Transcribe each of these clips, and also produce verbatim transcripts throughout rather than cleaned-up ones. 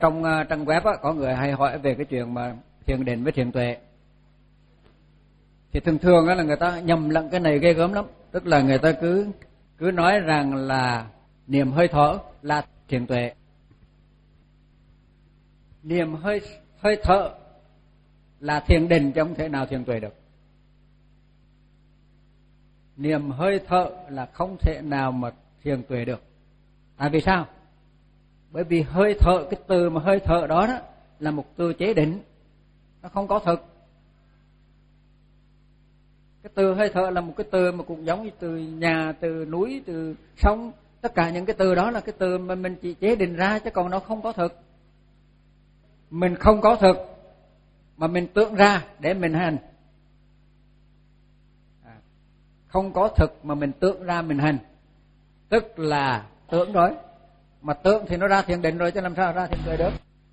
Trong uh, trang web á, có người hay hỏi về cái chuyện mà thiền định với thiền tuệ. Thì thường thường á là người ta nhầm lẫn cái này ghê gớm lắm. Tức là người ta cứ cứ nói rằng là niệm hơi thở là thiền tuệ. Niệm hơi hơi thở là thiền định chứ không thể nào thiền tuệ được. Niệm hơi thở là không thể nào mà thiền tuệ được. Tại vì sao? Bởi vì hơi thở, cái từ mà hơi thở đó, đó là một từ chế định, nó không có thực. Cái từ hơi thở là một cái từ mà cũng giống như từ nhà, từ núi, từ sông. Tất cả những cái từ đó là cái từ mà mình chỉ chế định ra chứ còn nó không có thực. Mình không có thực mà mình tưởng ra để mình hành. À, không có thực mà mình tưởng ra mình hành, tức là tưởng rồi. Mà tưởng thì nó ra thiền định rồi chứ làm sao ra thiền tuệ được.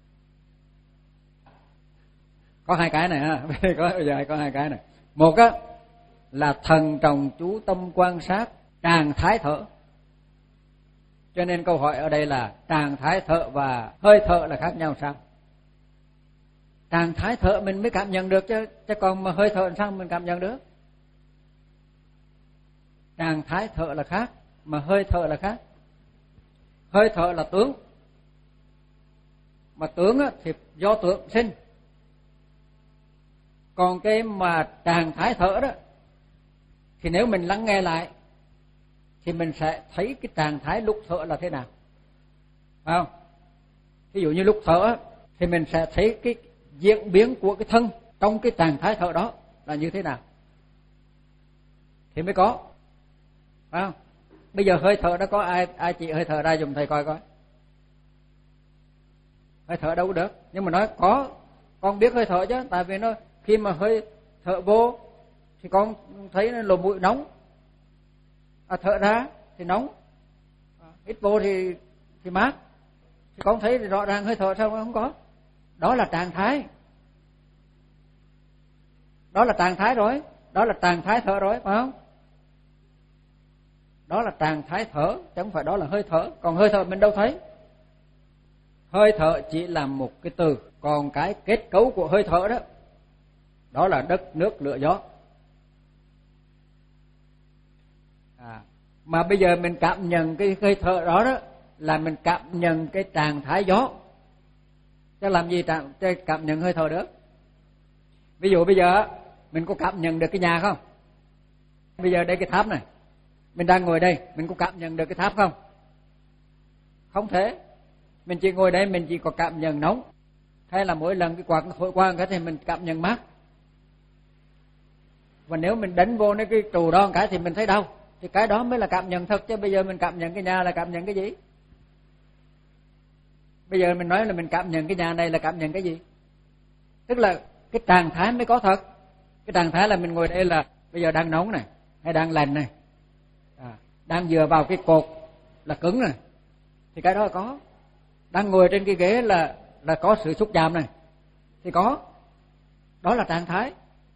Có hai cái này ha, có bây giờ có hai cái này. Một á là thần trọng chú tâm quan sát trạng thái thở. Cho nên câu hỏi ở đây là trạng thái thở và hơi thở là khác nhau sao? Trạng thái thở mình mới cảm nhận được chứ, chứ còn mà hơi thở làm sao mình cảm nhận được? Trạng thái thở là khác, mà hơi thở là khác. Hơi thở là tướng, mà tướng á, thì do tưởng sinh. Còn cái mà trạng thái thở đó, thì nếu mình lắng nghe lại thì mình sẽ thấy cái trạng thái lúc thở là thế nào, phải không? Ví dụ như lúc thở thì mình sẽ thấy cái diễn biến của cái thân trong cái trạng thái thở đó là như thế nào thì mới có, phải không? Bây giờ hơi thở đó có ai ai chỉ hơi thở ra dùng thầy coi coi. Hơi thở đâu có được, nhưng mà nói có, con biết hơi thở chứ, tại vì nó khi mà hơi thở vô thì con thấy nó lồ mũi nóng, à, thở ra thì nóng, à, hít vô thì thì mát, thì con thấy thì rõ ràng hơi thở sao không có. Đó là trạng thái, đó là trạng thái rồi, đó là trạng thái thở rồi, phải không? Đó là trạng thái thở, chứ không phải đó là hơi thở. Còn hơi thở mình đâu thấy. Hơi thở chỉ là một cái từ, còn cái kết cấu của hơi thở đó, đó là đất, nước, lửa, gió. À, mà bây giờ mình cảm nhận cái hơi thở đó đó là mình cảm nhận cái trạng thái gió, chứ làm gì trạng cảm nhận hơi thở được. Ví dụ bây giờ mình có cảm nhận được cái nhà không? Bây giờ đây cái tháp này, mình đang ngồi đây, mình có cảm nhận được cái tháp không? Không thể. Mình chỉ ngồi đây, mình chỉ có cảm nhận nóng, hay là mỗi lần cái quạt nó thổi qua cái thì mình cảm nhận mát. Và nếu mình đánh vô cái trụ đó một cái thì mình thấy đau, thì cái đó mới là cảm nhận thật. Chứ bây giờ mình cảm nhận cái nhà là cảm nhận cái gì? Bây giờ mình nói là mình cảm nhận cái nhà này là cảm nhận cái gì? Tức là cái trạng thái mới có thật. Cái trạng thái là mình ngồi đây là bây giờ đang nóng này, hay đang lạnh này, à, đang dựa vào cái cột là cứng này, thì cái đó là có. Đang ngồi trên cái ghế là là có sự xúc chạm này, thì có. Đó là trạng thái.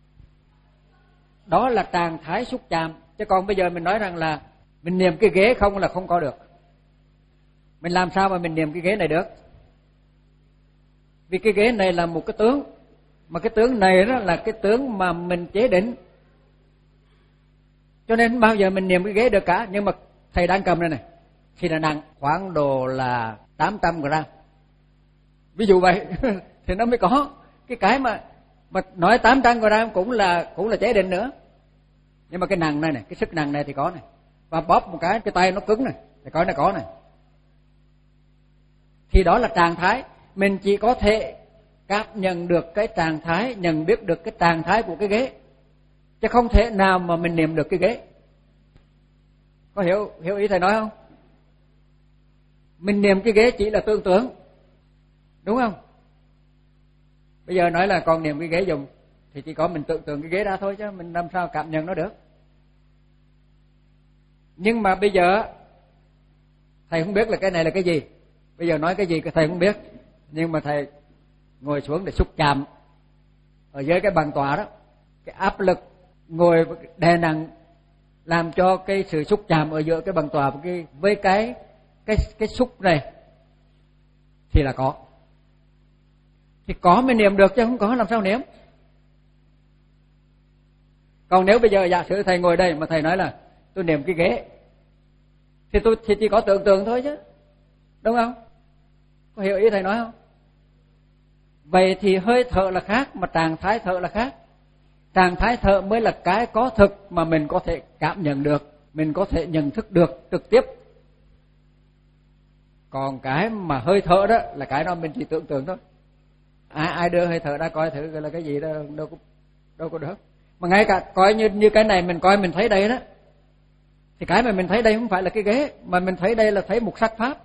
Đó là trạng thái xúc chạm. Chứ còn bây giờ mình nói rằng là mình niệm cái ghế không là không có được. Mình làm sao mà mình niệm cái ghế này được? Vì cái ghế này là một cái tướng, mà cái tướng này đó là cái tướng mà mình chế định. Cho nên bao giờ mình niệm cái ghế được cả. Nhưng mà thầy đang cầm đây này thì là nặng khoảng độ là tám trăm gram. Ví dụ vậy thì nó mới có. Cái cái mà mà nói tám trăm gram cũng là cũng là chế định nữa. Nhưng mà cái nặng này này, cái sức nặng này thì có này. Và bóp một cái cái tay nó cứng này, thì có này có này. Thì đó là trạng thái. Mình chỉ có thể cảm nhận được cái trạng thái, nhận biết được cái trạng thái của cái ghế, chứ không thể nào mà mình niệm được cái ghế. Có hiểu hiểu ý thầy nói không? Mình niệm cái ghế chỉ là tưởng tượng, đúng không? Bây giờ nói là con niệm cái ghế dùng thì chỉ có mình tưởng tượng cái ghế ra thôi, chứ mình làm sao cảm nhận nó được. Nhưng mà bây giờ thầy không biết là cái này là cái gì. Bây giờ nói cái gì thầy không biết, nhưng mà thầy ngồi xuống để xúc chạm ở dưới cái bàn tòa đó, cái áp lực ngồi đè nặng làm cho cái sự xúc chạm ở giữa cái bàn tòa với cái với cái cái cái xúc này thì là có. Thì có mới niệm được chứ không có làm sao niệm. Còn nếu bây giờ giả sử thầy ngồi đây mà thầy nói là tôi niệm cái ghế, thì tôi thì chỉ có tưởng tượng thôi chứ, đúng không? Có hiểu ý thầy nói không? Vậy thì hơi thở là khác, mà trạng thái thở là khác. Trạng thái thở mới là cái có thực mà mình có thể cảm nhận được, mình có thể nhận thức được trực tiếp. Còn cái mà hơi thở đó là cái đó mình chỉ tưởng tượng thôi. Ai ai đưa hơi thở ra coi thử là cái gì đó, đâu có đâu có được. Mà ngay cả coi như như cái này mình coi mình thấy đây đó, thì cái mà mình thấy đây không phải là cái ghế, mà mình thấy đây là thấy một sắc pháp,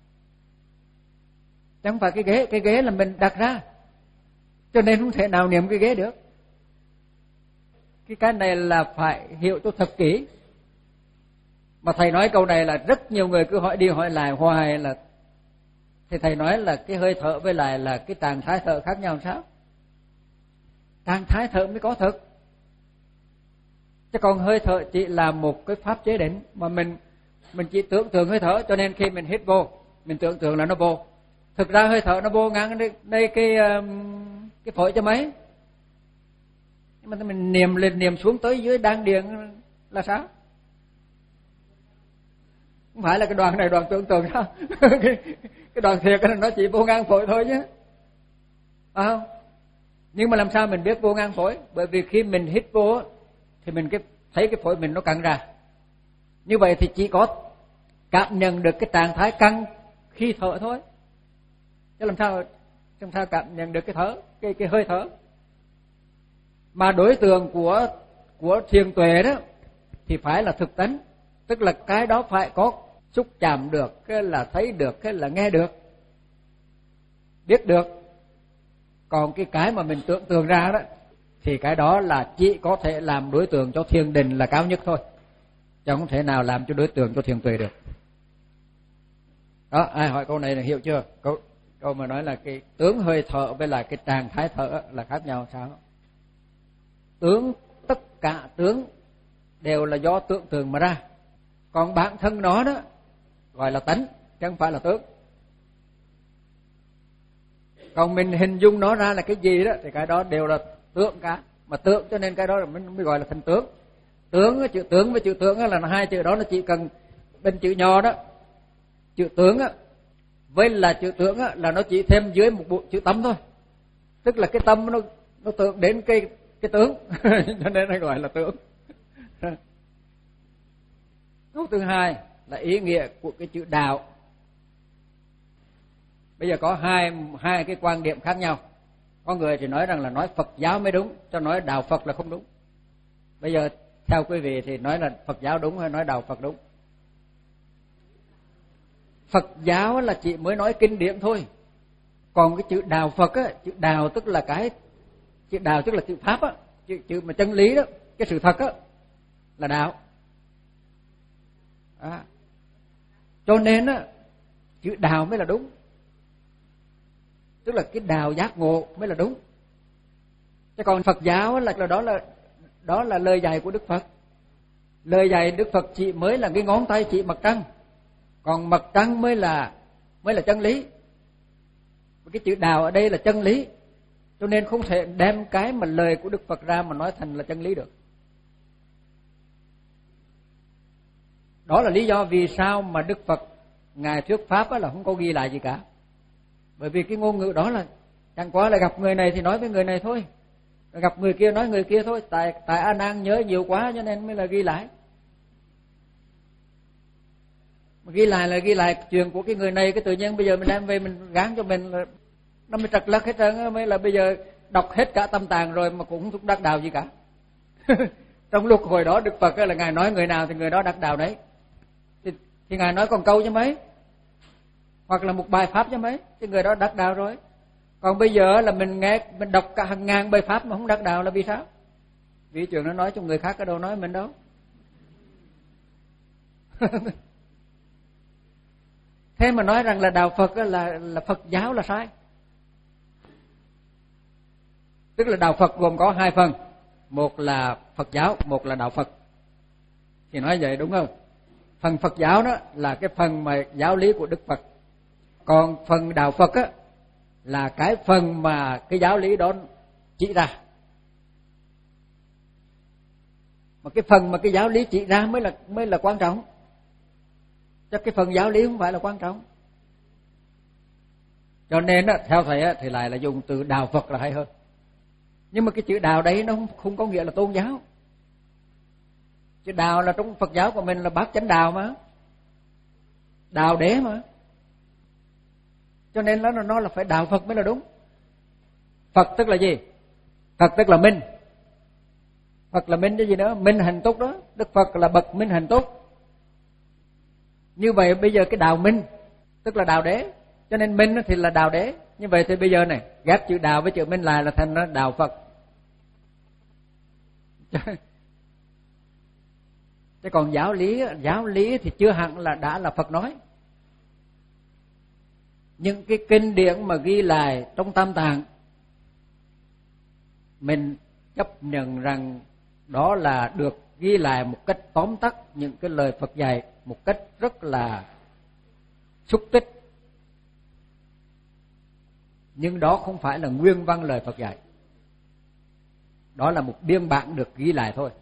chứ không phải cái ghế. Cái ghế là mình đặt ra, cho nên không thể nào niệm cái ghế được. Cái cái này là phải hiểu cho thật kỹ. Mà thầy nói câu này là rất nhiều người cứ hỏi đi hỏi lại hoài, là thì thầy nói là cái hơi thở với lại là cái trạng thái thở khác nhau sao? Trạng thái thở mới có thực, chứ còn hơi thở chỉ là một cái pháp chế định mà mình mình chỉ tưởng tượng hơi thở, cho nên khi mình hít vô mình tưởng tượng là nó vô. Thực ra hơi thở nó vô ngang đây, đây cái cái phổi cho mấy, nhưng mà mình niệm lên niệm xuống tới dưới đan điền là sao? Không phải là cái đoàn này đoàn tưởng tượng sao? cái, cái đoàn thiệt nó chỉ vô ngang phổi thôi chứ, phải không? Nhưng mà làm sao mình biết vô ngang phổi? Bởi vì khi mình hít vô thì mình cái thấy cái phổi mình nó căng ra. Như vậy thì chỉ có cảm nhận được cái trạng thái căng khi thở thôi. Chứ làm sao làm sao cảm nhận được cái thở, cái cái hơi thở? Mà đối tượng của của thiền tuệ đó thì phải là thực tánh, tức là cái đó phải có xúc chạm được, cái là thấy được, cái là nghe được, biết được. Còn cái cái mà mình tưởng tượng ra đó thì cái đó là chỉ có thể làm đối tượng cho thiền định là cao nhất thôi, chứ không thể nào làm cho đối tượng cho thiền tuệ được. Đó, ai hỏi câu này là hiểu chưa? Câu câu mà nói là cái tướng hơi thở với lại cái trạng thái thở là khác nhau sao? Tướng, tất cả tướng đều là do tưởng tượng mà ra. Còn bản thân nó đó gọi là tánh, chứ không phải là tướng. Còn mình hình dung nó ra là cái gì đó thì cái đó đều là tượng cả. Mà tượng cho nên cái đó mới, mới gọi là thành tướng. Tướng, chữ tướng với chữ tướng là hai chữ đó, nó chỉ cần bên chữ nho đó, chữ tướng á với là chữ tướng á là nó chỉ thêm dưới một bộ chữ tâm thôi. Tức là cái tâm nó nó tượng đến cái cái tướng cho nên nó gọi là tướng. Câu thứ hai là ý nghĩa của cái chữ đạo. Bây giờ có hai hai cái quan điểm khác nhau. Có người thì nói rằng là nói Phật giáo mới đúng, cho nói đạo Phật là không đúng. Bây giờ theo quý vị thì nói là Phật giáo đúng hay nói đạo Phật đúng? Phật giáo là chỉ mới nói kinh điển thôi. Còn cái chữ đạo Phật á, chữ đạo tức là cái chữ đạo tức là chữ pháp á, chữ chữ mà chân lý đó, cái sự thật á là đạo. À. Cho nên á chữ đạo mới là đúng. Tức là cái đạo giác ngộ mới là đúng. Chứ còn Phật giáo là, là đó là đó là lời dạy của Đức Phật. Lời dạy Đức Phật chỉ mới là cái ngón tay chỉ mặt trăng. Còn mặt trăng mới là mới là chân lý. Cái chữ đạo ở đây là chân lý. Cho nên không thể đem cái mà lời của Đức Phật ra mà nói thành là chân lý được. Đó là lý do vì sao mà Đức Phật ngài thuyết pháp là không có ghi lại gì cả. Bởi vì cái ngôn ngữ đó là chẳng qua là gặp người này thì nói với người này thôi, gặp người kia nói người kia thôi. Tại tại A Nan nhớ nhiều quá cho nên mới là ghi lại. Mà ghi lại là ghi lại chuyện của cái người này, cái tự nhiên bây giờ mình đem về mình gán cho mình là nó mới trật lất hết trơn. Mới là bây giờ đọc hết cả tâm tạng rồi mà cũng không đắc đạo gì cả. Trong lúc hồi đó Đức Phật là ngài nói người nào thì người đó đắc đạo đấy. Thì, thì ngài nói còn câu chứ mấy, hoặc là một bài pháp chứ mấy, thì người đó đắc đạo rồi. Còn bây giờ là mình nghe mình đọc cả hàng ngàn bài pháp mà không đắc đạo là vì sao? Vì chuyện nó nói cho người khác, cái đâu nói mình đâu. Thế mà nói rằng là đạo Phật là là Phật giáo là sai. Tức là đạo Phật gồm có hai phần, một là Phật giáo, một là đạo Phật. Thì nói vậy đúng không? Phần Phật giáo đó là cái phần mà giáo lý của Đức Phật. Còn phần đạo Phật á là cái phần mà cái giáo lý đó chỉ ra. Mà cái phần mà cái giáo lý chỉ ra mới là mới là quan trọng. Chứ cái phần giáo lý không phải là quan trọng. Cho nên á, theo thầy á, thì lại là dùng từ đạo Phật là hay hơn. Nhưng mà cái chữ đạo đấy nó không, không có nghĩa là tôn giáo. Chữ đạo là trong Phật giáo của mình là bát chánh đạo mà, đạo đế mà. Cho nên nó nó là phải đạo Phật mới là đúng. Phật tức là gì? Phật tức là minh. Phật là minh cái gì nữa? Minh hạnh túc đó. Đức Phật là bậc minh hạnh túc. Như vậy bây giờ cái đạo minh tức là đạo đế. Cho nên minh thì là đạo đế. Như vậy thì bây giờ này ghép chữ đạo với chữ minh lại là thành nó đạo Phật. Chứ còn giáo lý giáo lý thì chưa hẳn là đã là Phật nói. Những cái kinh điển mà ghi lại trong Tam Tạng mình chấp nhận rằng đó là được ghi lại một cách tóm tắt những cái lời Phật dạy một cách rất là xúc tích. Nhưng đó không phải là nguyên văn lời Phật dạy. Đó là một biên bản được ghi lại thôi.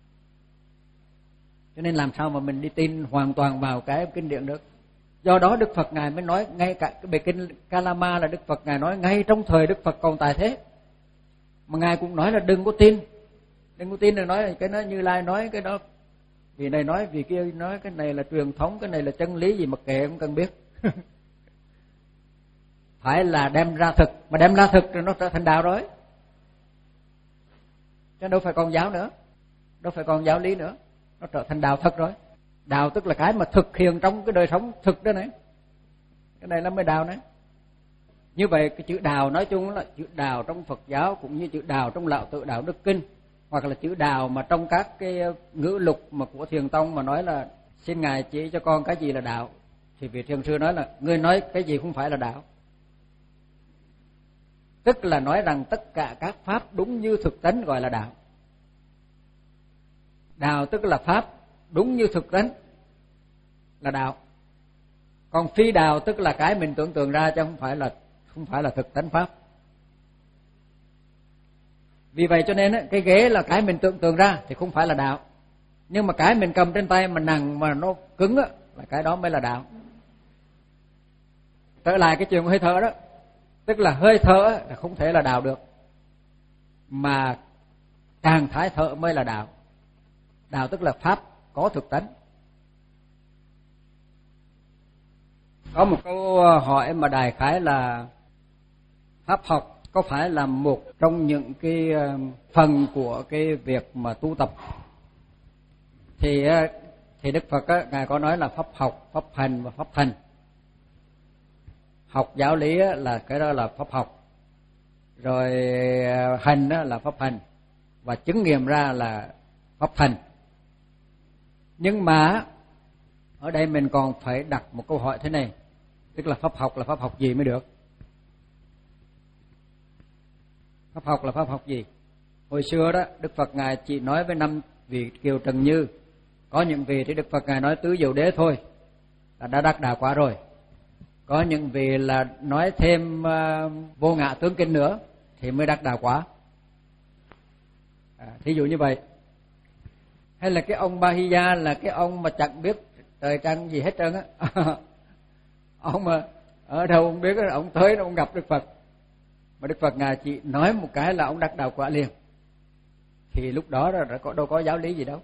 Cho nên làm sao mà mình đi tin hoàn toàn vào cái kinh điển được. Do đó Đức Phật Ngài mới nói ngay cả cái bài kinh Kalama là Đức Phật Ngài nói ngay trong thời Đức Phật còn tại thế. Mà Ngài cũng nói là đừng có tin. Đừng có tin, là nói cái đó Như Lai nói cái đó. Vì này nói, vì kia nói, cái này là truyền thống, cái này là chân lý gì mà kệ không cần biết. Phải là đem ra thực, mà đem ra thực rồi nó trở thành đạo rồi. Chứ đâu phải còn giáo nữa, đâu phải còn giáo lý nữa, nó trở thành đạo thật rồi. Đạo tức là cái mà thực hiện trong cái đời sống thực đó này. Cái này là mới đạo này. Như vậy cái chữ đạo nói chung là chữ đạo trong Phật giáo cũng như chữ đạo trong Lão Tự Đạo Đức Kinh, hoặc là chữ đạo mà trong các cái ngữ lục mà của Thiền Tông mà nói là xin Ngài chỉ cho con cái gì là đạo, thì vị Thiền Sư nói là ngươi nói cái gì không phải là đạo. Tức là nói rằng tất cả các pháp đúng như thực tánh gọi là đạo. Đạo tức là pháp đúng như thực tánh là đạo. Còn phi đạo tức là cái mình tưởng tượng ra chứ không phải là không phải là thực tánh pháp. Vì vậy cho nên cái ghế là cái mình tưởng tượng ra thì không phải là đạo. Nhưng mà cái mình cầm trên tay mà nặng mà nó cứng á, là cái đó mới là đạo. Trở lại cái chuyện hơi thở đó, tức là hơi thở là không thể là đạo được, mà trạng thái thở mới là đạo. Đạo tức là pháp có thực tánh. Có một câu hỏi mà đại khái là pháp học có phải là một trong những cái phần của cái việc mà tu tập? Thì thì Đức Phật á, Ngài có nói là pháp học, pháp hành và pháp thành. Học giáo lý á, là cái đó là pháp học, rồi hành á, là pháp hành, và chứng nghiệm ra là pháp thành. Nhưng mà ở đây mình còn phải đặt một câu hỏi thế này, tức là pháp học là pháp học gì mới được? Pháp học là pháp học gì? Hồi xưa đó Đức Phật Ngài chỉ nói với năm vị Kiều Trần Như, có những vị thì Đức Phật Ngài nói tứ diệu đế thôi là đã đắc đạo quả rồi. Có những vị là nói thêm uh, vô ngã tướng kinh nữa thì mới đắc đạo quả. À, thí dụ như vậy. Hay là cái ông Bahiya là cái ông mà chẳng biết trời trăng gì hết trơn á. Ông mà ở đâu không biết, ông tới ông gặp Đức Phật, mà Đức Phật Ngài chỉ nói một cái là ông đắc đạo quả liền. Thì lúc đó đã có đâu có giáo lý gì đâu.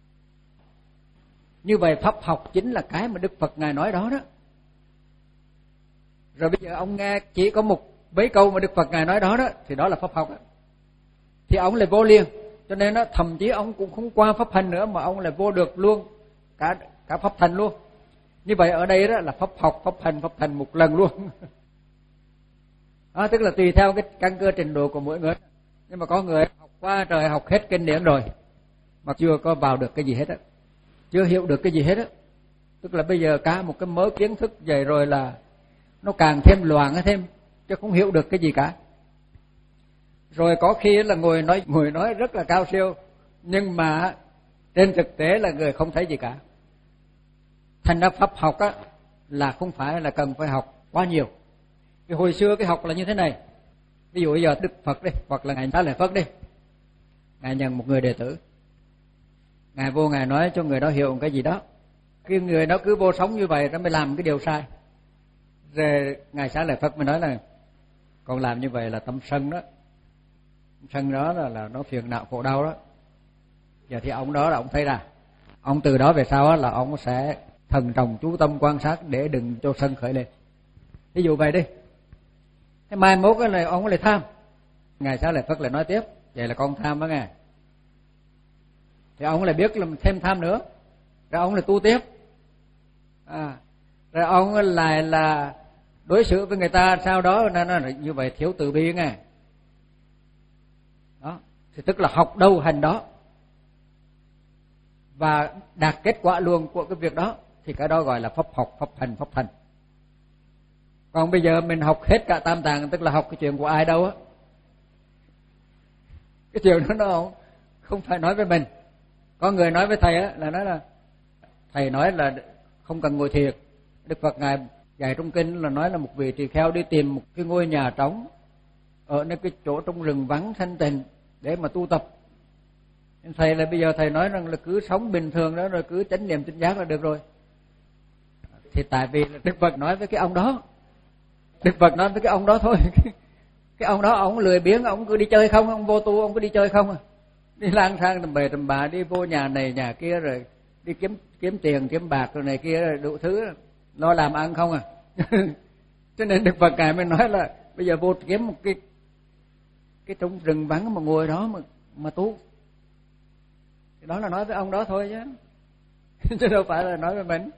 Như vậy pháp học chính là cái mà Đức Phật Ngài nói đó đó. Rồi bây giờ ông nghe chỉ có một mấy câu mà Đức Phật Ngài nói đó đó, thì đó là pháp học đó. Thì ông lại vô liền. Cho nên đó, thậm chí ông cũng không qua pháp hành nữa mà ông lại vô được luôn cả cả pháp thành luôn. Như vậy ở đây đó là pháp học, pháp hành, pháp thành một lần luôn. À, tức là tùy theo cái căn cơ trình độ của mỗi người. Nhưng mà có người học qua trời, học hết kinh điển rồi mà chưa có vào được cái gì hết á, chưa hiểu được cái gì hết á. Tức là bây giờ cả một cái mớ kiến thức vậy rồi là nó càng thêm loạn thêm, chứ không hiểu được cái gì cả. Rồi có khi là ngồi nói ngồi nói rất là cao siêu, nhưng mà trên thực tế là người không thấy gì cả. Thành ra pháp học á là không phải là cần phải học quá nhiều, Vì hồi xưa cái học là như thế này. Ví dụ bây giờ Đức Phật đi, hoặc là Ngài Xá Lợi Phất đi, Ngài nhận một người đệ tử, Ngài vô Ngài nói cho người đó hiểu một cái gì đó, cái người đó cứ vô sống như vậy nó mới làm cái điều sai. Rồi Ngài Xá Lợi Phất mới nói là con làm như vậy là tâm sân đó, sân đó là, là nó phiền não khổ đau đó. Giờ thì ông đó là ông thấy ra, ông từ đó về sau là ông sẽ thần trọng chú tâm quan sát để đừng cho sân khởi lên. Ví dụ vậy đi. Thế mai mốt cái này ông lại tham. Ngài Xá Lợi Phất lại nói tiếp, vậy là con tham đó nghe. Thì ông lại biết là thêm tham nữa. Rồi ông lại tu tiếp. À, rồi ông lại là đối xử với người ta sau đó nó, nó như vậy thiếu từ bi nghe. Đó, thì tức là học đâu hành đó. Và đạt kết quả luôn của cái việc đó thì cái đó gọi là pháp học, pháp hành, pháp thành. Còn bây giờ mình học hết cả tam tạng, tức là học cái chuyện của ai đâu á. Cái chuyện đó nó không phải nói với mình. Có người nói với thầy á là nói là thầy nói là không cần ngồi thiền. Đức Phật Ngài dạy trong kinh là nói là một vị tỳ kheo đi tìm một cái ngôi nhà trống ở nơi cái chỗ trong rừng vắng thanh tịnh để mà tu tập. Thầy là bây giờ thầy nói rằng là cứ sống bình thường đó rồi cứ chánh niệm tỉnh giác là được rồi. Thì tại vì là Đức Phật nói với cái ông đó, Đức Phật nói với cái ông đó thôi. Cái ông đó ông lười biếng, ông cứ đi chơi không, ông vô tu, ông cứ đi chơi không à. Đi lang thang tầm bề tầm bạ, đi vô nhà này nhà kia rồi đi kiếm kiếm tiền kiếm bạc rồi này kia rồi đủ thứ, lo làm ăn không à. Cho nên Đức Phật Ngài mới nói là bây giờ vô kiếm một cái cái trong rừng vắng mà ngồi đó mà mà tu. Thì đó là nói với ông đó thôi chứ. Chứ đâu phải là nói với mình.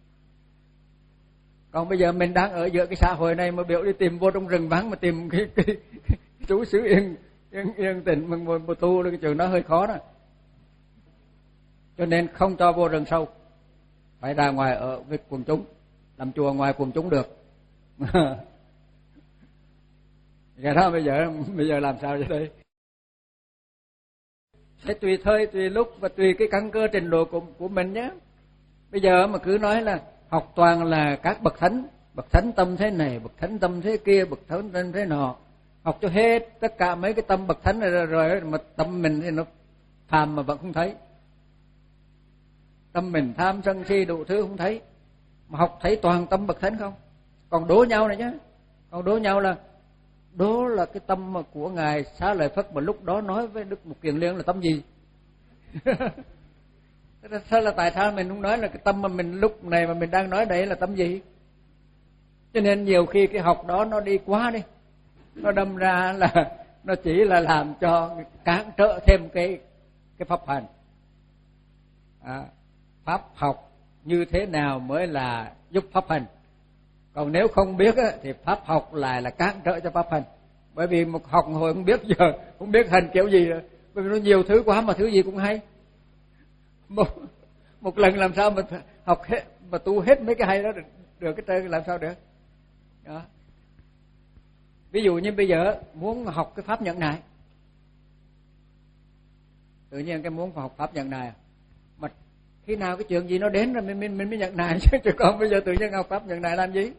Còn bây giờ mình đang ở giữa cái xã hội này mà biểu đi tìm vô trong rừng vắng mà tìm cái cái, cái, cái trú xứ yên yên yên tĩnh mà ngồi mà tu, cái trường đó hơi khó đó. Cho nên không cho vô rừng sâu, phải ra ngoài ở với quần chúng, làm chùa ngoài quần chúng được. Cái đó bây giờ bây giờ làm sao vậy đây? Sẽ tùy thời, tùy lúc và tùy cái căn cơ trình độ của của mình nhé. Bây giờ mà cứ nói là học toàn là các bậc thánh, bậc thánh tâm thế này, bậc thánh tâm thế kia, bậc thánh tâm thế nọ, học cho hết tất cả mấy cái tâm bậc thánh này rồi, rồi mà tâm mình thì nó phàm mà vẫn không thấy. Tâm mình tham sân si đủ thứ không thấy. Mà học thấy toàn tâm bậc thánh không? Còn đố nhau này nhá. Còn đố nhau là đó là cái tâm mà của Ngài Xá Lợi Phất mà lúc đó nói với Đức Mục Kiền Liên là tâm gì? Sao là tại sao mình không nói là cái tâm mà mình lúc này mà mình đang nói đấy là tâm gì? Cho nên nhiều khi cái học đó nó đi quá đi, nó đâm ra là nó chỉ là làm cho cản trở thêm cái cái pháp hành. À, pháp học như thế nào mới là giúp pháp hành? Còn nếu không biết á, thì pháp học lại là cản trở cho pháp hành. Bởi vì một học hồi không biết giờ không biết hành kiểu gì rồi. Bởi vì nó nhiều thứ quá mà thứ gì cũng hay. Một, một lần làm sao mà học hết mà tu hết mấy cái hay đó được, được cái trơn làm sao được? Đó. Ví dụ như bây giờ muốn học cái pháp nhận nại, tự nhiên cái muốn học pháp nhận nại, mà khi nào cái chuyện gì nó đến rồi mình mình mình mới nhận nại chứ, chứ còn bây giờ tự nhiên học pháp nhận nại làm gì?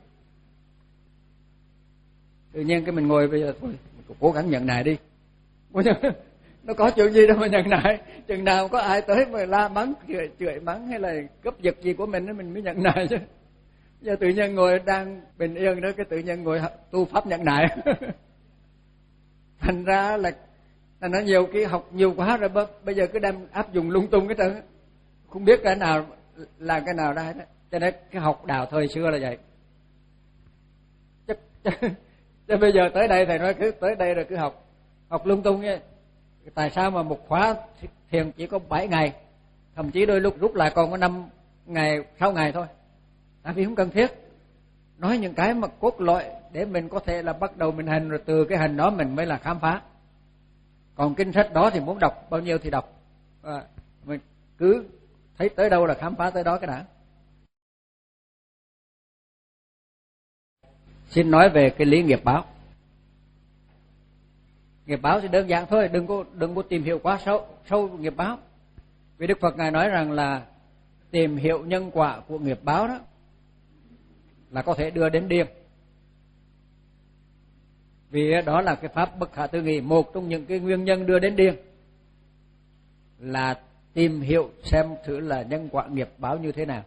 Tự nhiên cái mình ngồi bây giờ thôi, mình cố gắng nhận nại đi. Nó có chuyện gì đâu mà nhận nại, chừng nào có ai tới mà la mắng chửi, chửi mắng hay là cướp giật gì của mình mình mới nhận nại chứ. Giờ tự nhiên ngồi đang bình yên đó, cái tự nhiên ngồi tu pháp nhận nại. Thành ra là là nó nhiều cái học nhiều quá rồi, bây giờ cứ đem áp dụng lung tung cái trơn, không biết cái nào là cái nào đây đó. Cho nên cái học đạo thời xưa là vậy. Chắc, chắc, chắc bây giờ tới đây thầy nói cứ tới đây rồi cứ học học lung tung nha. Tại sao mà một khóa thiền chỉ có bảy ngày, thậm chí đôi lúc rút lại còn có năm ngày, sáu ngày thôi. Tại vì không cần thiết. Nói những cái mà cốt lõi để mình có thể là bắt đầu mình hành, rồi từ cái hành đó mình mới là khám phá. Còn kinh sách đó thì muốn đọc bao nhiêu thì đọc. À, mình cứ thấy tới đâu là khám phá tới đó cái đã. Xin nói về cái lý nghiệp báo. Nghiệp báo thì đơn giản thôi, đừng có đừng có tìm hiểu quá sâu sâu nghiệp báo. Vì Đức Phật Ngài nói rằng là tìm hiểu nhân quả của nghiệp báo đó là có thể đưa đến điên. Vì đó là cái pháp bất khả tư nghị. Một trong những cái nguyên nhân đưa đến điên là tìm hiểu xem thử là nhân quả nghiệp báo như thế nào.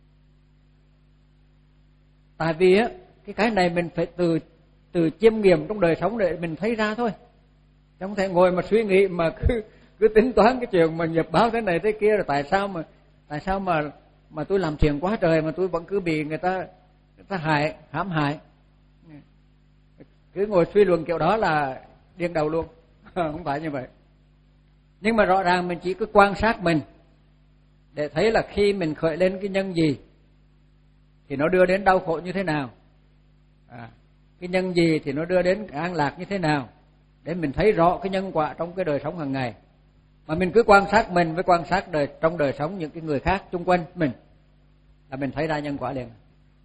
Tại vì á, cái cái này mình phải từ từ chiêm nghiệm trong đời sống để mình thấy ra thôi. Không thể ngồi mà suy nghĩ mà cứ cứ tính toán cái chuyện mà nghiệp báo thế này thế kia, rồi tại sao mà tại sao mà mà tôi làm chuyện quá trời mà tôi vẫn cứ bị người ta người ta hại, hãm hại. Cứ ngồi suy luận kiểu đó là điên đầu luôn. Không phải như vậy. Nhưng mà rõ ràng mình chỉ cứ quan sát mình để thấy là khi mình khởi lên cái nhân gì thì nó đưa đến đau khổ như thế nào, à, cái nhân gì thì nó đưa đến an lạc như thế nào, để mình thấy rõ cái nhân quả trong cái đời sống hàng ngày. Mà mình cứ quan sát mình với quan sát đời trong đời sống những cái người khác xung quanh mình là mình thấy ra nhân quả liền.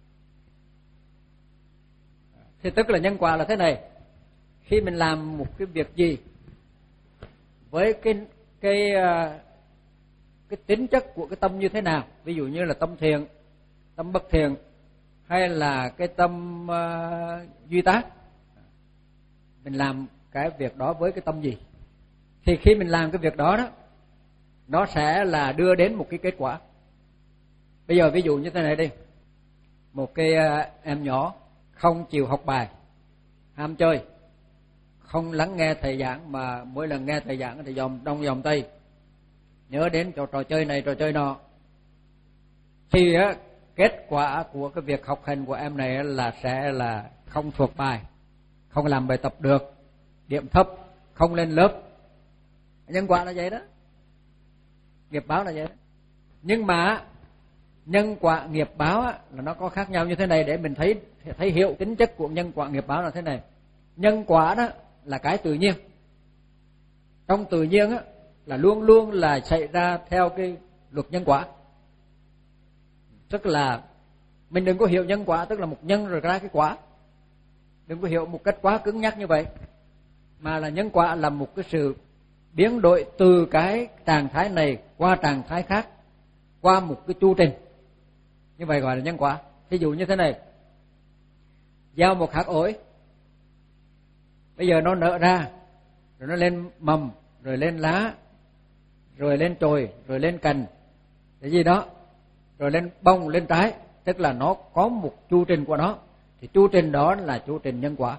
Thì tức là nhân quả là thế này: khi mình làm một cái việc gì với cái cái cái tính chất của cái tâm như thế nào, ví dụ như là tâm thiện, tâm bất thiện, hay là cái tâm uh, duy tác, mình làm cái việc đó với cái tâm gì, thì khi mình làm cái việc đó đó, nó sẽ là đưa đến một cái kết quả. Bây giờ ví dụ như thế này đi, một cái uh, em nhỏ không chịu học bài, ham chơi, không lắng nghe thầy giảng, mà mỗi lần nghe thầy giảng thì dòm đông dòm tây, nhớ đến trò, trò chơi này trò chơi nọ, thì á, kết quả của cái việc học hành của em này là sẽ là không thuộc bài, không làm bài tập được, điểm thấp, không lên lớp. Nhân quả là vậy đó, nghiệp báo là vậy đó. Nhưng mà nhân quả nghiệp báo á, là nó có khác nhau như thế này để mình thấy thấy hiểu tính chất của nhân quả nghiệp báo là thế này. Nhân quả đó là cái tự nhiên. Trong tự nhiên á, là luôn luôn là xảy ra theo cái luật nhân quả. Tức là mình đừng có hiểu nhân quả tức là một nhân rồi ra cái quả. Đừng có hiểu một cách quá cứng nhắc như vậy. Mà là nhân quả là một cái sự biến đổi từ cái trạng thái này qua trạng thái khác, qua một cái chu trình. Như vậy gọi là nhân quả. Ví dụ như thế này: gieo một hạt ổi, bây giờ nó nở ra, rồi nó lên mầm, rồi lên lá, rồi lên chồi, rồi lên cành, cái gì đó, rồi lên bông, lên trái. Tức là nó có một chu trình của nó. Thì chu trình đó là chu trình nhân quả.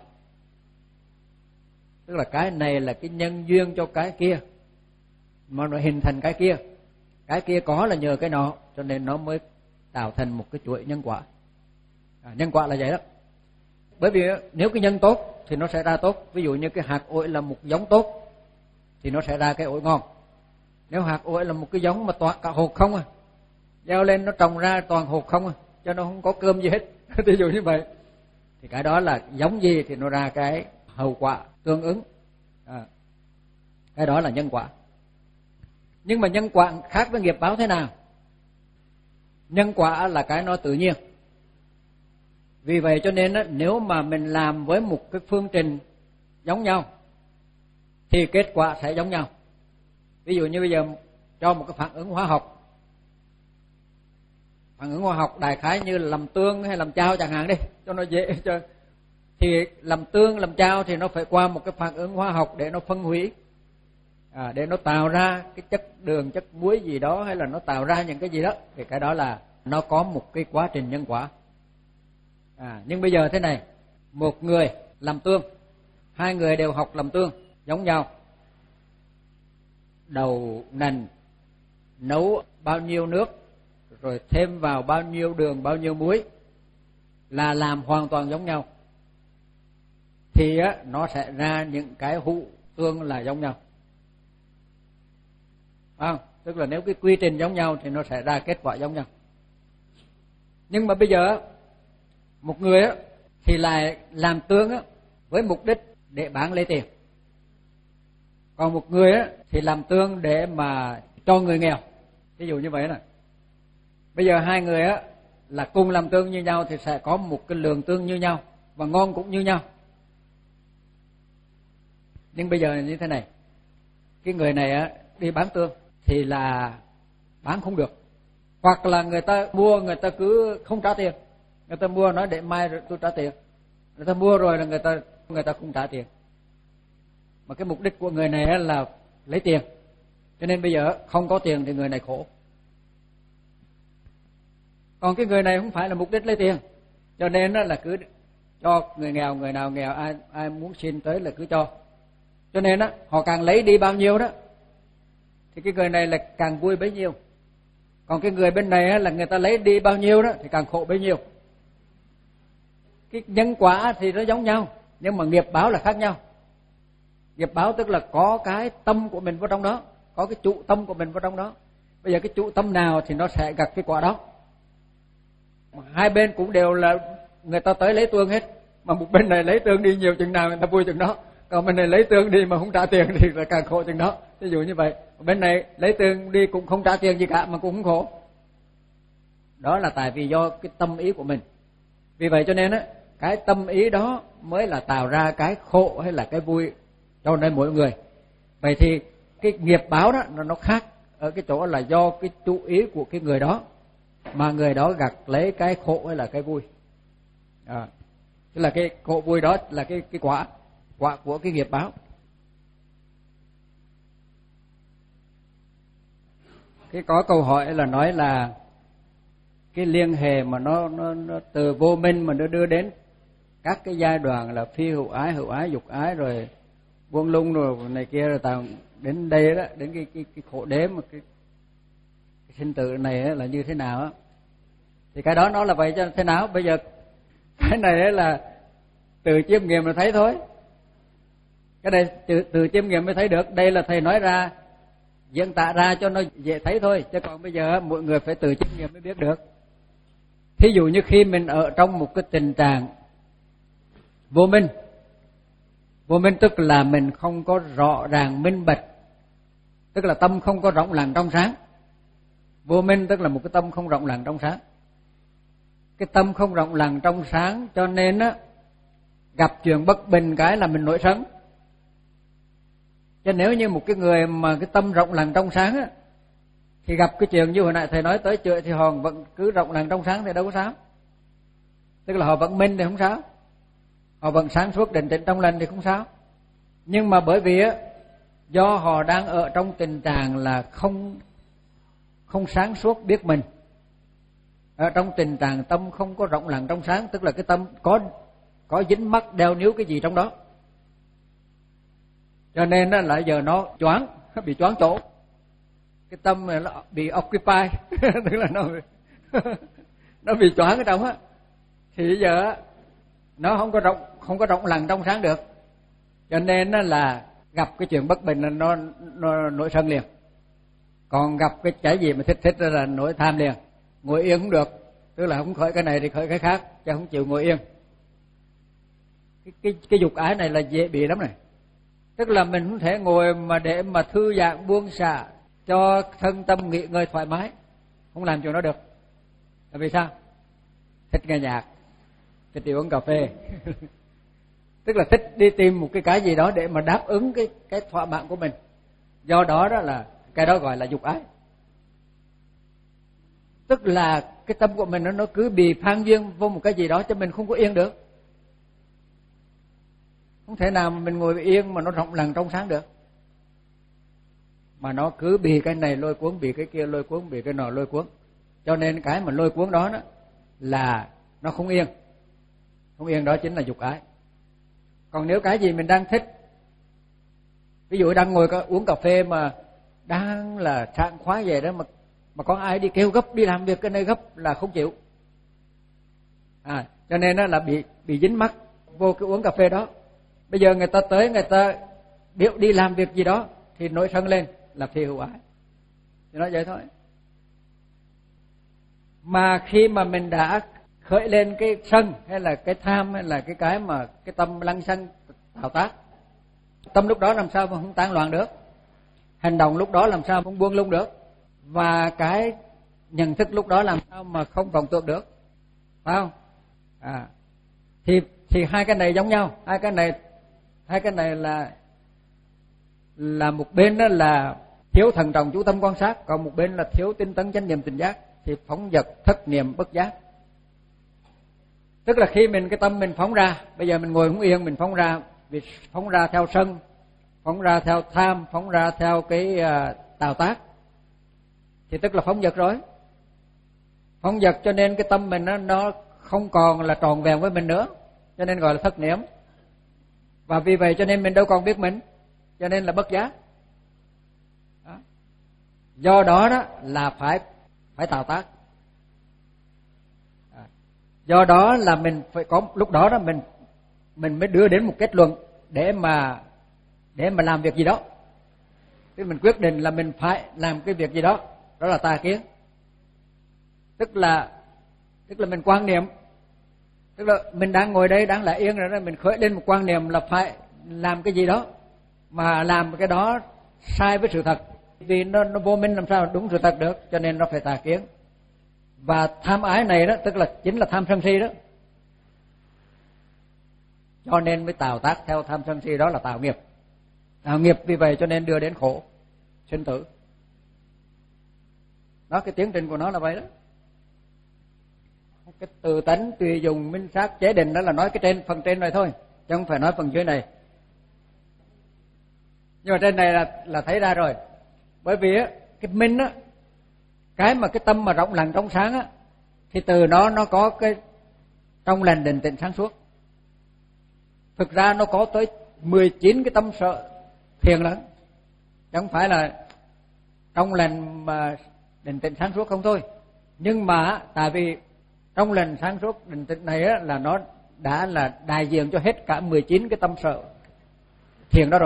Tức là cái này là cái nhân duyên cho cái kia, mà nó hình thành cái kia. Cái kia có là nhờ cái nọ, cho nên nó mới tạo thành một cái chuỗi nhân quả. À, nhân quả là vậy đó. Bởi vì nếu cái nhân tốt thì nó sẽ ra tốt. Ví dụ như cái hạt ổi là một giống tốt thì nó sẽ ra cái ổi ngon. Nếu hạt ổi là một cái giống mà toàn cả hột không à, gieo lên nó trồng ra toàn hột không à, cho nó không có cơm gì hết. Ví dụ như vậy, thì cái đó là giống gì thì nó ra cái hậu quả tương ứng. À, cái đó là nhân quả. Nhưng mà nhân quả khác với nghiệp báo thế nào? Nhân quả là cái nó tự nhiên. Vì vậy cho nên nếu mà mình làm với một cái phương trình giống nhau thì kết quả sẽ giống nhau. Ví dụ như bây giờ cho một cái phản ứng hóa học, phản ứng hóa học đại khái như là làm tương hay làm chao chẳng hạn đi, cho nó dễ cho. Thì làm tương, làm chao thì nó phải qua một cái phản ứng hóa học để nó phân hủy, à, để nó tạo ra cái chất đường, chất muối gì đó, hay là nó tạo ra những cái gì đó. Thì cái đó là nó có một cái quá trình nhân quả. À, nhưng bây giờ thế này, một người làm tương, hai người đều học làm tương giống nhau, đậu nành nấu bao nhiêu nước, rồi thêm vào bao nhiêu đường, bao nhiêu muối, là làm hoàn toàn giống nhau, thì á, nó sẽ ra những cái hũ tương là giống nhau. À, tức là nếu cái quy trình giống nhau thì nó sẽ ra kết quả giống nhau. Nhưng mà bây giờ một người á, thì lại làm tương á, với mục đích để bán lấy tiền. Còn một người á, thì làm tương để mà cho người nghèo. Ví dụ như vậy nè. Bây giờ hai người á, là cùng làm tương như nhau thì sẽ có một cái lượng tương như nhau và ngon cũng như nhau. Nhưng bây giờ như thế này, cái người này á, đi bán tương thì là bán không được. Hoặc là người ta mua, người ta cứ không trả tiền. Người ta mua nói để mai rồi tôi trả tiền. Người ta mua rồi là người ta người ta không trả tiền. Mà cái mục đích của người này là lấy tiền, cho nên bây giờ không có tiền thì người này khổ. Còn cái người này không phải là mục đích lấy tiền, cho nên là cứ cho người nghèo, người nào nghèo ai ai muốn xin tới là cứ cho. Cho nên á họ càng lấy đi bao nhiêu đó thì cái người này là càng vui bấy nhiêu. Còn cái người bên này là người ta lấy đi bao nhiêu đó thì càng khổ bấy nhiêu. Cái nhân quả thì nó giống nhau, nhưng mà nghiệp báo là khác nhau. Nghiệp báo tức là có cái tâm của mình vào trong đó, có cái trụ tâm của mình vào trong đó. Bây giờ cái trụ tâm nào thì nó sẽ gặt cái quả đó. Hai bên cũng đều là người ta tới lấy tương hết, mà một bên này lấy tương đi nhiều chừng nào người ta vui chừng đó, còn bên này lấy tương đi mà không trả tiền thì là càng khổ chừng đó. Ví dụ như vậy, bên này lấy tương đi cũng không trả tiền gì cả mà cũng không khổ. Đó là tại vì do cái tâm ý của mình. Vì vậy cho nên á, cái tâm ý đó mới là tạo ra cái khổ hay là cái vui cho nên mỗi người. Vậy thì cái nghiệp báo đó nó khác ở cái chỗ là do cái chú ý của cái người đó mà người đó gặt lấy cái khổ hay là cái vui. À, tức là cái khổ vui đó là cái cái quả quả của cái nghiệp báo. Cái có câu hỏi là nói là cái liên hệ mà nó nó, nó từ vô minh mà nó đưa đến các cái giai đoạn là phi hữu ái, hữu ái, dục ái rồi buông lung rồi này kia rồi tạo đến đây đó, đến cái cái, cái khổ đếm mà cái, cái sinh tử này là như thế nào á. Thì cái đó nó là vậy cho thế nào? Bây giờ cái này là từ chiêm nghiệm mà thấy thôi. Cái này từ, từ chiêm nghiệm mới thấy được. Đây là thầy nói ra, diễn tả ra cho nó dễ thấy thôi. Chứ còn bây giờ mọi người phải từ chiêm nghiệm mới biết được. Thí dụ như khi mình ở trong một cái tình trạng vô minh, vô minh tức là mình không có rõ ràng minh bạch, tức là tâm không có rộng lặng trong sáng. Vô minh tức là một cái tâm không rộng lặng trong sáng. Cái tâm không rộng lặng trong sáng cho nên á, gặp chuyện bất bình cái là mình nổi sân. Chứ nếu như một cái người mà cái tâm rộng lặng trong sáng á, thì gặp cái chuyện như hồi nãy thầy nói tới chữa thì họ vẫn cứ rộng lặng trong sáng thì đâu có sao. Tức là họ vẫn minh thì không sao, họ vẫn sáng suốt định tĩnh trong lành thì không sao. Nhưng mà bởi vì á, do họ đang ở trong tình trạng là không không sáng suốt biết mình, ở trong tình trạng tâm không có rộng lặng trong sáng, tức là cái tâm có có dính mắc đeo níu cái gì trong đó, cho nên đó là giờ nó choáng, nó bị choáng chỗ, cái tâm này nó bị occupy tức là nó nó bị choáng ở trong á, thì bây giờ nó không có rộng không có rộng lặng trong sáng được, cho nên là gặp cái chuyện bất bình là nó nó nổi sân liền. Còn gặp cái cái gì mà thích thích là nổi tham liền. Ngồi yên cũng được, tức là không khởi cái này thì khởi cái khác, chứ không chịu ngồi yên. Cái cái cái dục ái này là dễ bị lắm này. Tức là mình không thể ngồi mà để mà thư giãn buông xả cho thân tâm nghỉ ngơi thoải mái, không làm chuyện đó được. Tại vì sao? Thích nghe nhạc, thích đi uống cà phê. Tức là thích đi tìm một cái cái gì đó để mà đáp ứng cái cái thỏa mãn của mình. Do đó đó là cái đó gọi là dục ái. Tức là cái tâm của mình nó nó cứ bị phan duyên vô một cái gì đó cho mình không có yên được. Không thể nào mình ngồi yên mà nó rộng lặng trong sáng được. Mà nó cứ bị cái này lôi cuốn, bị cái kia lôi cuốn, bị cái nọ lôi cuốn. Cho nên cái mà lôi cuốn đó, đó là nó không yên. Không yên đó chính là dục ái. Còn nếu cái gì mình đang thích, ví dụ đang ngồi uống cà phê mà đang là sảng khoái vậy đó, mà mà có ai đi kêu gấp đi làm việc cái này gấp là không chịu. À, cho nên đó là bị bị dính mắc vô cái uống cà phê đó. Bây giờ người ta tới người ta biểu đi làm việc gì đó thì nổi sân lên là phi hữu ái. Thì nói vậy thôi. Mà khi mà mình đã khởi lên cái sân hay là cái tham hay là cái cái mà cái tâm lăng xăng tạo tác, tâm lúc đó làm sao mà không tán loạn được, hành động lúc đó làm sao mà không buông lung được, và cái nhận thức lúc đó làm sao mà không vọng tưởng được, phải không? À, thì thì hai cái này giống nhau, hai cái này hai cái này là là một bên đó là thiếu thần trọng chú tâm quan sát, còn một bên là thiếu tinh tấn chánh niệm tỉnh giác, thì phóng dật thất niệm bất giác. Tức là khi mình cái tâm mình phóng ra, bây giờ mình ngồi không yên, mình phóng ra, phóng ra theo sân, phóng ra theo tham, phóng ra theo cái uh, tào tác, thì tức là phóng dật rồi. Phóng dật cho nên cái tâm mình nó, nó không còn là tròn vẹn với mình nữa, cho nên gọi là thất niệm. Và vì vậy cho nên mình đâu còn biết mình, cho nên là bất giác. Đó. Do đó đó là phải phải tạo tác. Do đó là mình phải có lúc đó đó mình mình mới đưa đến một kết luận để mà để mà làm việc gì đó. Thì mình quyết định là mình phải làm cái việc gì đó, đó là tà kiến. Tức là tức là mình quan niệm, tức là mình đang ngồi đây đang lại yên rồi đó, mình khởi lên một quan niệm là phải làm cái gì đó, mà làm cái đó sai với sự thật, vì nó nó vô minh làm sao đúng sự thật được, cho nên nó phải tà kiến. Và tham ái này đó tức là chính là tham sân si đó, cho nên mới tạo tác theo tham sân si, đó là tạo nghiệp. Tạo nghiệp vì vậy cho nên đưa đến khổ sinh tử. Đó, cái tiến trình của nó là vậy đó. Cái từ tánh tùy dùng minh sát chế định đó là nói cái trên phần trên này thôi, chứ không phải nói phần dưới này. Nhưng mà trên này là là thấy ra rồi. Bởi vì á cái minh á, cái mà cái tâm mà rộng lặng trong sáng á, thì từ nó nó có cái trong lành định tĩnh sáng suốt. Thực ra nó có tới mười chín cái tâm sợ thiền lắm, chứ không phải là trong lành mà định tĩnh sáng suốt không thôi. Nhưng mà tại vì trong lành sáng suốt định tĩnh này á, là nó đã là đại diện cho hết cả mười chín cái tâm sợ thiền đó rồi.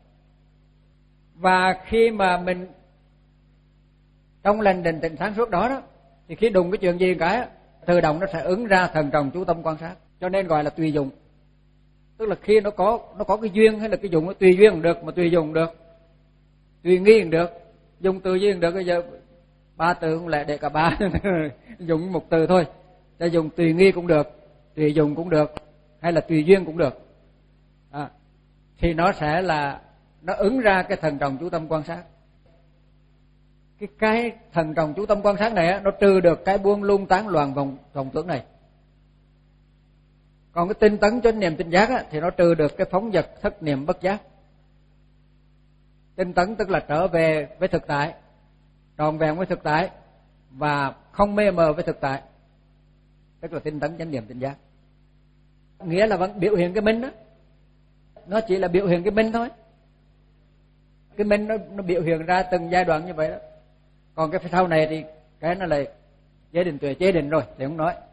Và khi mà mình trong lành định tĩnh sáng suốt đó đó, thì khi đụng cái chuyện gì cái tự động nó sẽ ứng ra thần trọng chú tâm quan sát, cho nên gọi là tùy dụng. Tức là khi nó có nó có cái duyên hay là cái dụng, nó tùy duyên cũng được, mà tùy dụng cũng được, tùy nghi cũng được, dùng từ duyên cũng được. Bây giờ ba từ không lẽ để cả ba dùng một từ thôi, cho dùng tùy nghi cũng được, tùy dụng cũng được, hay là tùy duyên cũng được. À, thì nó sẽ là nó ứng ra cái thần trọng chú tâm quan sát. Cái cái thần trọng chú tâm quan sát này á, nó trừ được cái buông lung tán loạn vòng vòng tưởng này. Còn cái tinh tấn chánh niệm tỉnh giác á, thì nó trừ được cái phóng dật thất niệm bất giác. Tinh tấn tức là trở về với thực tại, tròn vẹn với thực tại và không mê mờ với thực tại, tức là tinh tấn chánh niệm tỉnh giác. Nghĩa là vẫn biểu hiện cái minh đó, nó chỉ là biểu hiện cái minh thôi. Cái minh nó, nó biểu hiện ra từng giai đoạn như vậy đó. Còn cái phía sau này thì cái nó là giới định tuệ chế định rồi thì không nói.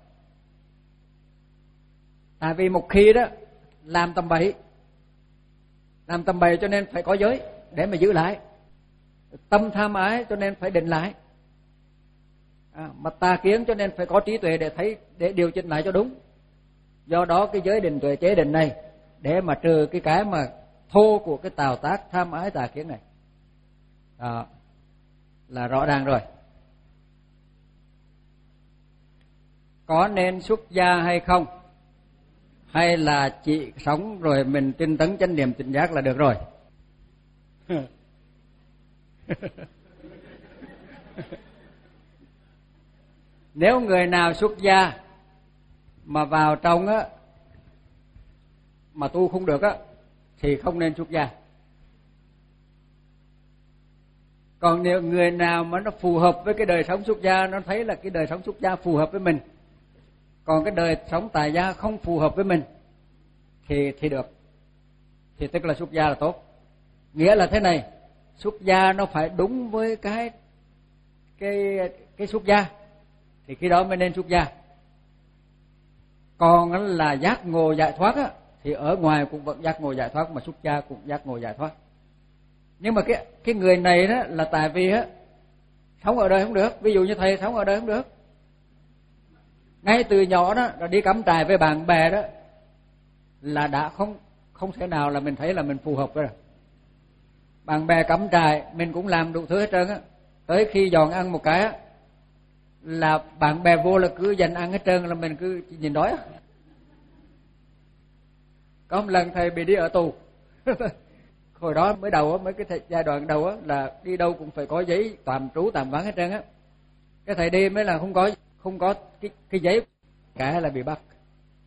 Tại vì một khi đó làm tầm bậy, làm tầm bậy cho nên phải có giới để mà giữ lại. Tâm tham ái cho nên phải định lại. À, mà tà kiến cho nên phải có trí tuệ để thấy, để điều chỉnh lại cho đúng. Do đó cái giới định tuệ chế định này để mà trừ cái cái mà thô của cái tào tác tham ái tà kiến này. Đó, là rõ ràng rồi. Có nên xuất gia hay không? Hay là chỉ sống rồi mình tinh tấn chánh niệm tỉnh giác là được rồi? Nếu người nào xuất gia mà vào trong á mà tu không được á thì không nên xuất gia. Còn nếu người nào mà nó phù hợp với cái đời sống xuất gia, nó thấy là cái đời sống xuất gia phù hợp với mình, còn cái đời sống tại gia không phù hợp với mình thì thì được, thì tức là xuất gia là tốt. Nghĩa là thế này, xuất gia nó phải đúng với cái cái cái xuất gia thì khi đó mới nên xuất gia. Còn là giác ngộ giải thoát á, thì ở ngoài cũng vẫn giác ngộ giải thoát, mà xuất gia cũng giác ngộ giải thoát. Nhưng mà cái cái người này đó là tại vì á sống ở đời không được, ví dụ như thầy sống ở đời không được, ngay từ nhỏ đó là đi cắm trại với bạn bè đó là đã không không thể nào là mình thấy là mình phù hợp với rồi. Bạn bè cắm trại mình cũng làm đủ thứ hết trơn á, tới khi dọn ăn một cái á là bạn bè vô là cứ dành ăn hết trơn, là mình cứ nhìn đói. Có một lần thầy bị đi ở tù. Hồi đó mới đầu á, mấy cái thời, giai đoạn đầu á là đi đâu cũng phải có giấy tạm trú tạm vắng hết trơn á. Cái thầy đi mới là không có không có cái cái giấy, cả là bị bắt.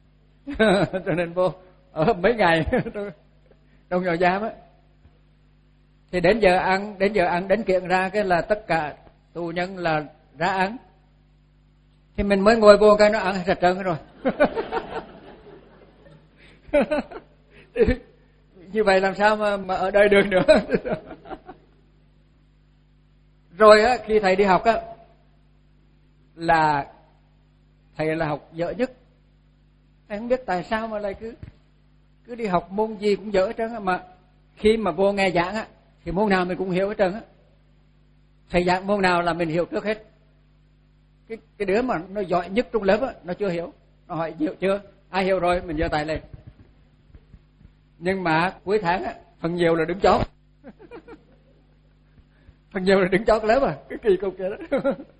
Cho nên vô ở mấy ngày trong nhà giam á. Thì đến giờ ăn, đến giờ ăn đến kiện ra cái là tất cả tù nhân là ra ăn. Thì mình mới ngồi vô cái nó ăn sạch trơn rồi. Như vậy làm sao mà mà ở đây được nữa. Rồi á, khi thầy đi học á là thầy là học dở nhất. Thầy không biết tại sao mà lại cứ cứ đi học môn gì cũng dở hết trơn á, mà khi mà vô nghe giảng á thì môn nào mình cũng hiểu hết trơn á. Thầy giảng môn nào là mình hiểu trước hết. Cái cái đứa mà nó giỏi nhất trong lớp á, nó chưa hiểu, nó hỏi hiểu chưa? Ai hiểu rồi mình giơ tay lên. Nhưng mà cuối tháng á, phần nhiều là đứng chót. Phần nhiều là đứng chót lớp à, cái kỳ cục kia đó.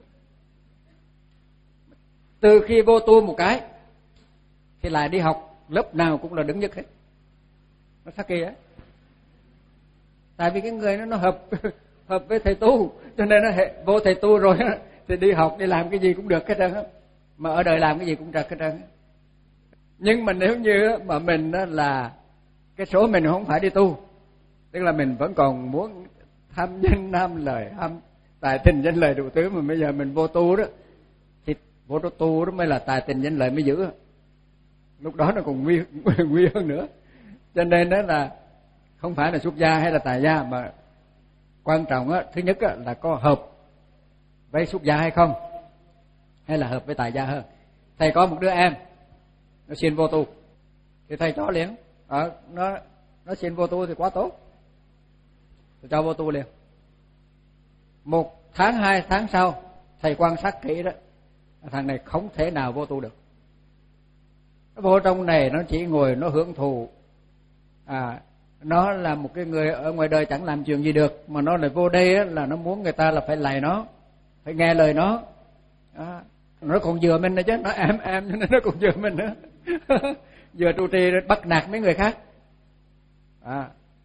Từ khi vô tu một cái thì lại đi học lớp nào cũng là đứng nhất hết. Nó sắc kỳ á. Tại vì cái người nó nó hợp hợp với thầy tu, cho nên nó vô thầy tu rồi thì đi học đi làm cái gì cũng được hết trơn á. Mà ở đời làm cái gì cũng được hết trơn á. Nhưng mà nếu như mà mình là cái số mình không phải đi tu, tức là mình vẫn còn muốn tham danh nam lời, tham tài tình danh lời đủ thứ, mà bây giờ mình vô tu đó thì vô tu đó mới là tài tình danh lợi mới giữ. Lúc đó nó còn nguy nguy hơn nữa. Cho nên đó là không phải là xuất gia hay là tại gia, mà quan trọng á, thứ nhất á, là có hợp với xuất gia hay không, hay là hợp với tại gia hơn. Thầy có một đứa em nó xin vô tu thì thầy cho liền. Ờ, nó nó xin vô tu thì quá tốt, thầy cho vô tu liền. Một tháng hai tháng sau thầy quan sát kỹ đó, thằng này không thể nào vô tu được. Nó vô trong này nó chỉ ngồi nó hưởng thụ, à nó là một cái người ở ngoài đời chẳng làm chuyện gì được, mà nó lại vô đây á, là nó muốn người ta là phải lạy nó, phải nghe lời nó. Đó. Nó còn vừa mình nữa chứ, nó em em cho nên nó còn vừa mình nữa. Vừa trụ trì bắt nạt mấy người khác. À.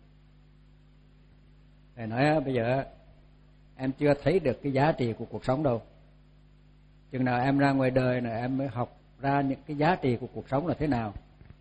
Thầy nói bây giờ em chưa thấy được cái giá trị của cuộc sống đâu. Chừng nào em ra ngoài đời này em mới học ra những cái giá trị của cuộc sống là thế nào.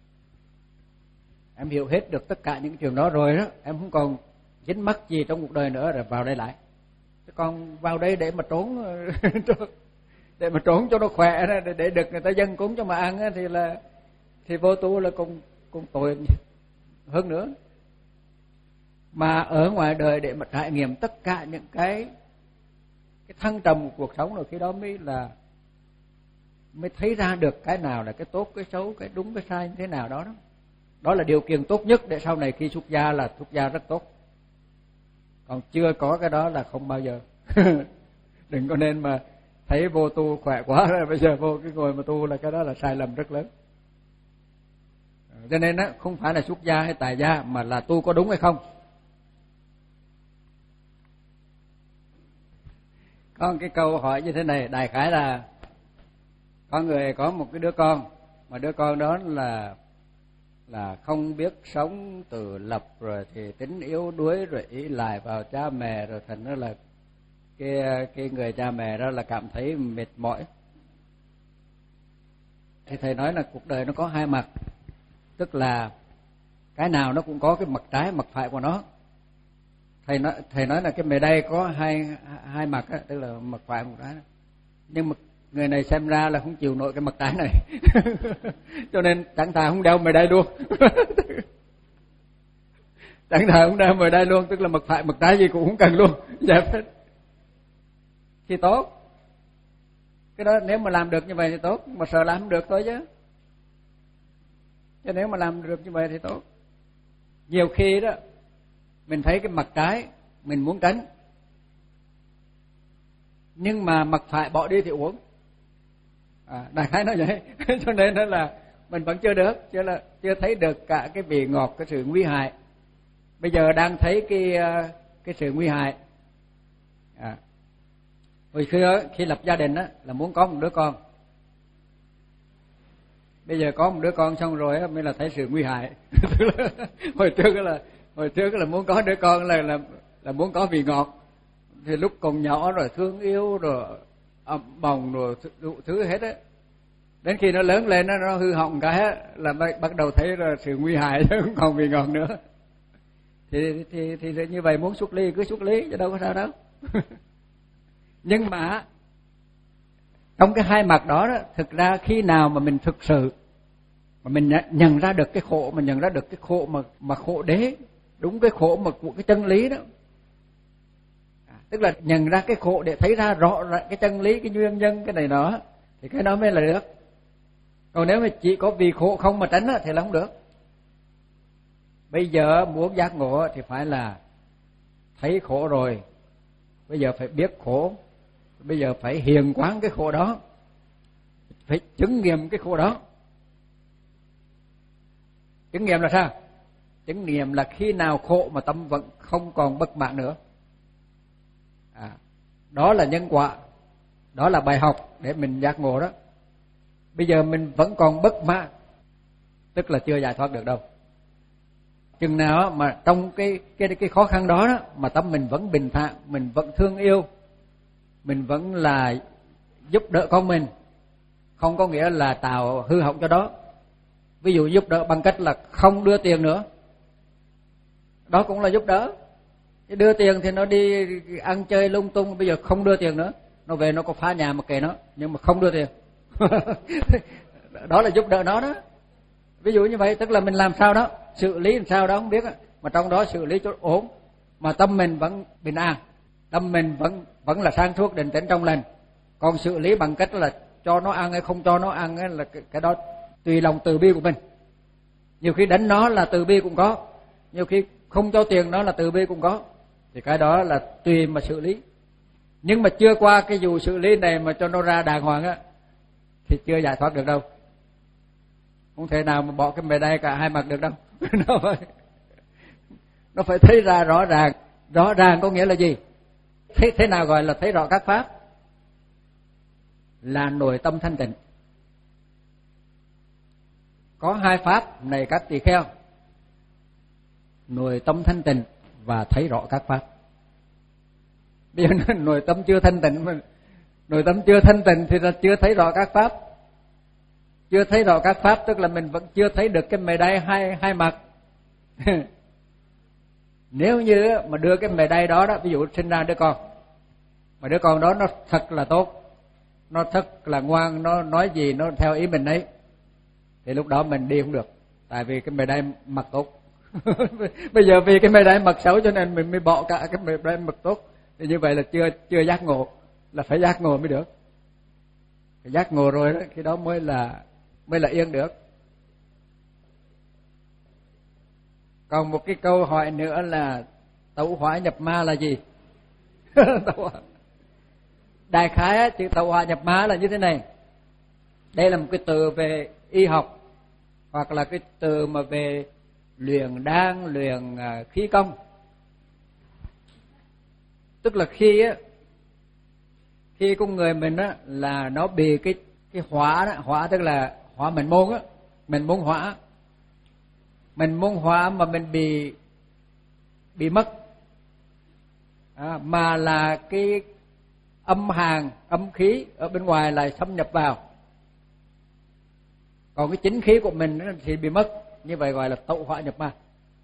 Em hiểu hết được tất cả những chuyện đó rồi đó, em không còn dính mắc gì trong cuộc đời nữa rồi vào đây lại. Chứ còn vào đây để mà trốn để mà trốn cho nó khỏe, để, để được người ta dâng cúng cho mà ăn thì là thì vô tu là cũng cũng tội hơn nữa. Mà ở ngoài đời để mà trải nghiệm tất cả những cái cái thăng trầm của cuộc sống, rồi khi đó mới là mới thấy ra được cái nào là cái tốt, cái xấu, cái đúng, cái sai như thế nào đó đó. Đó là điều kiện tốt nhất để sau này khi xuất gia là xuất gia rất tốt. Còn chưa có cái đó là không bao giờ. Đừng có nên mà thấy vô tu khỏe quá rồi bây giờ vô cái ngồi mà tu là cái đó là sai lầm rất lớn. Cho nên á, không phải là xuất gia hay tại gia mà là tu có đúng hay không. Có một cái câu hỏi như thế này, đại khái là có người có một cái đứa con, mà đứa con đó là là không biết sống tự lập, rồi thì tính yếu đuối, rồi ý lại vào cha mẹ, rồi thành ra là cái cái người cha mẹ đó là cảm thấy mệt mỏi. Thì thầy nói là cuộc đời nó có hai mặt, tức là cái nào nó cũng có cái mặt trái mặt phải của nó. Thầy nói thầy nói là cái mề đây có hai hai mặt á, tức là mặt phải một trái. Nhưng mà người này xem ra là không chịu nổi cái mặt trái này. Cho nên chẳng thà không đeo mề đây luôn. Chẳng thà không đeo mề đây luôn, tức là mặt phải mặt trái gì cũng không cần luôn, dẹp hết. Thì tốt. Cái đó nếu mà làm được như vậy thì tốt, mà sợ làm không được thôi chứ. Chứ nếu mà làm được như vậy thì tốt. Nhiều khi đó mình thấy cái mặt trái mình muốn tránh, nhưng mà mặt phải bỏ đi thì uổng. À, đại khái nói vậy. Cho nên đó là mình vẫn chưa được, chưa là chưa thấy được cả cái vị ngọt, cái sự nguy hại. Bây giờ đang thấy cái cái sự nguy hại. À. Hồi xưa khi lập gia đình á là muốn có một đứa con. Bây giờ có một đứa con xong rồi á mới là thấy sự nguy hại. hồi trước là hồi trước là muốn có đứa con là là là muốn có vị ngọt. Thì lúc còn nhỏ rồi thương yêu rồi ấm bồng rồi đủ thứ hết á. Đến khi nó lớn lên nó, nó hư hỏng cái là bắt đầu thấy là sự nguy hại chứ không còn vị ngọt nữa. Thì thì thì như vậy muốn xuất ly cứ xuất ly chứ đâu có sao đâu. Nhưng mà trong cái hai mặt đó, đó thực ra khi nào mà mình thực sự mà mình nhận ra được cái khổ, mình nhận ra được cái khổ mà mà khổ đế, đúng cái khổ mà của cái chân lý đó. À, tức là nhận ra cái khổ để thấy ra rõ ra cái chân lý, cái nguyên nhân cái này đó, thì cái đó mới là được. Còn nếu mà chỉ có vì khổ không mà tránh thì là không được. Bây giờ muốn giác ngộ thì phải là thấy khổ rồi, bây giờ phải biết khổ, bây giờ phải hiền quán cái khổ đó, phải chứng nghiệm cái khổ đó. Chứng nghiệm là sao? Chứng nghiệm là khi nào khổ mà tâm vẫn không còn bất mãn nữa. À, đó là nhân quả, đó là bài học để mình giác ngộ đó. Bây giờ mình vẫn còn bất mãn, tức là chưa giải thoát được đâu. Chừng nào mà trong cái cái cái khó khăn đó, đó mà tâm mình vẫn bình thản, mình vẫn thương yêu, mình vẫn là giúp đỡ con mình, không có nghĩa là tạo hư hỏng cho đó. Ví dụ giúp đỡ bằng cách là không đưa tiền nữa, đó cũng là giúp đỡ. Chứ đưa tiền thì nó đi ăn chơi lung tung, bây giờ không đưa tiền nữa, nó về nó có phá nhà mà kệ nó, nhưng mà không đưa tiền. Đó là giúp đỡ nó đó. Ví dụ như vậy, tức là mình làm sao đó, xử lý làm sao đó không biết, mà trong đó xử lý cho ổn, mà tâm mình vẫn bình an, tâm mình vẫn vẫn là sáng suốt định tĩnh trong lành. Còn xử lý bằng cách là cho nó ăn hay không cho nó ăn ấy, là cái, cái đó tùy lòng từ bi của mình. Nhiều khi đánh nó là từ bi cũng có, nhiều khi không cho tiền nó là từ bi cũng có, thì cái đó là tùy mà xử lý. Nhưng mà chưa qua cái vụ xử lý này mà cho nó ra đàng hoàng á thì chưa giải thoát được đâu. Không thể nào mà bỏ cái mề đay cả hai mặt được đâu. Nó phải, nó phải thấy ra rõ ràng. Rõ ràng có nghĩa là gì? Thế, thế nào gọi là thấy rõ các pháp? Là nội tâm thanh tịnh. Có hai pháp này các tỳ kheo: nội tâm thanh tịnh và thấy rõ các pháp. Bây giờ nội tâm chưa thanh tịnh, mà nội tâm chưa thanh tịnh thì là chưa thấy rõ các pháp. Chưa thấy rõ các pháp tức là mình vẫn chưa thấy được cái mề đay hai hai mặt. Nếu như mà đưa cái mề đay đó đó, ví dụ sinh ra đứa con, mà đứa con đó nó thật là tốt, nó thật là ngoan, nó nói gì nó theo ý mình ấy, thì lúc đó mình đi không được, tại vì cái mề đay mặt tốt. Bây giờ vì cái mề đay mặt xấu cho nên mình mới bỏ cả cái mề đay mặt tốt, thì như vậy là chưa chưa giác ngộ, là phải giác ngộ mới được. Phải giác ngộ rồi đó, khi đó mới là mới là yên được. Còn một cái câu hỏi nữa là tẩu hỏa nhập ma là gì? Đại khái chữ tẩu hỏa nhập ma là như thế này. Đây là một cái từ về y học, hoặc là cái từ mà về luyện đan, luyện khí công. Tức là khi á, khi con người mình á là nó bị cái cái hỏa đó, hỏa tức là hỏa mình môn á, mình môn hỏa, mình môn hỏa mà mình bị bị mất, à, mà là cái âm hàn, âm khí ở bên ngoài lại xâm nhập vào, còn cái chính khí của mình thì bị mất, như vậy gọi là tẩu hỏa nhập ma.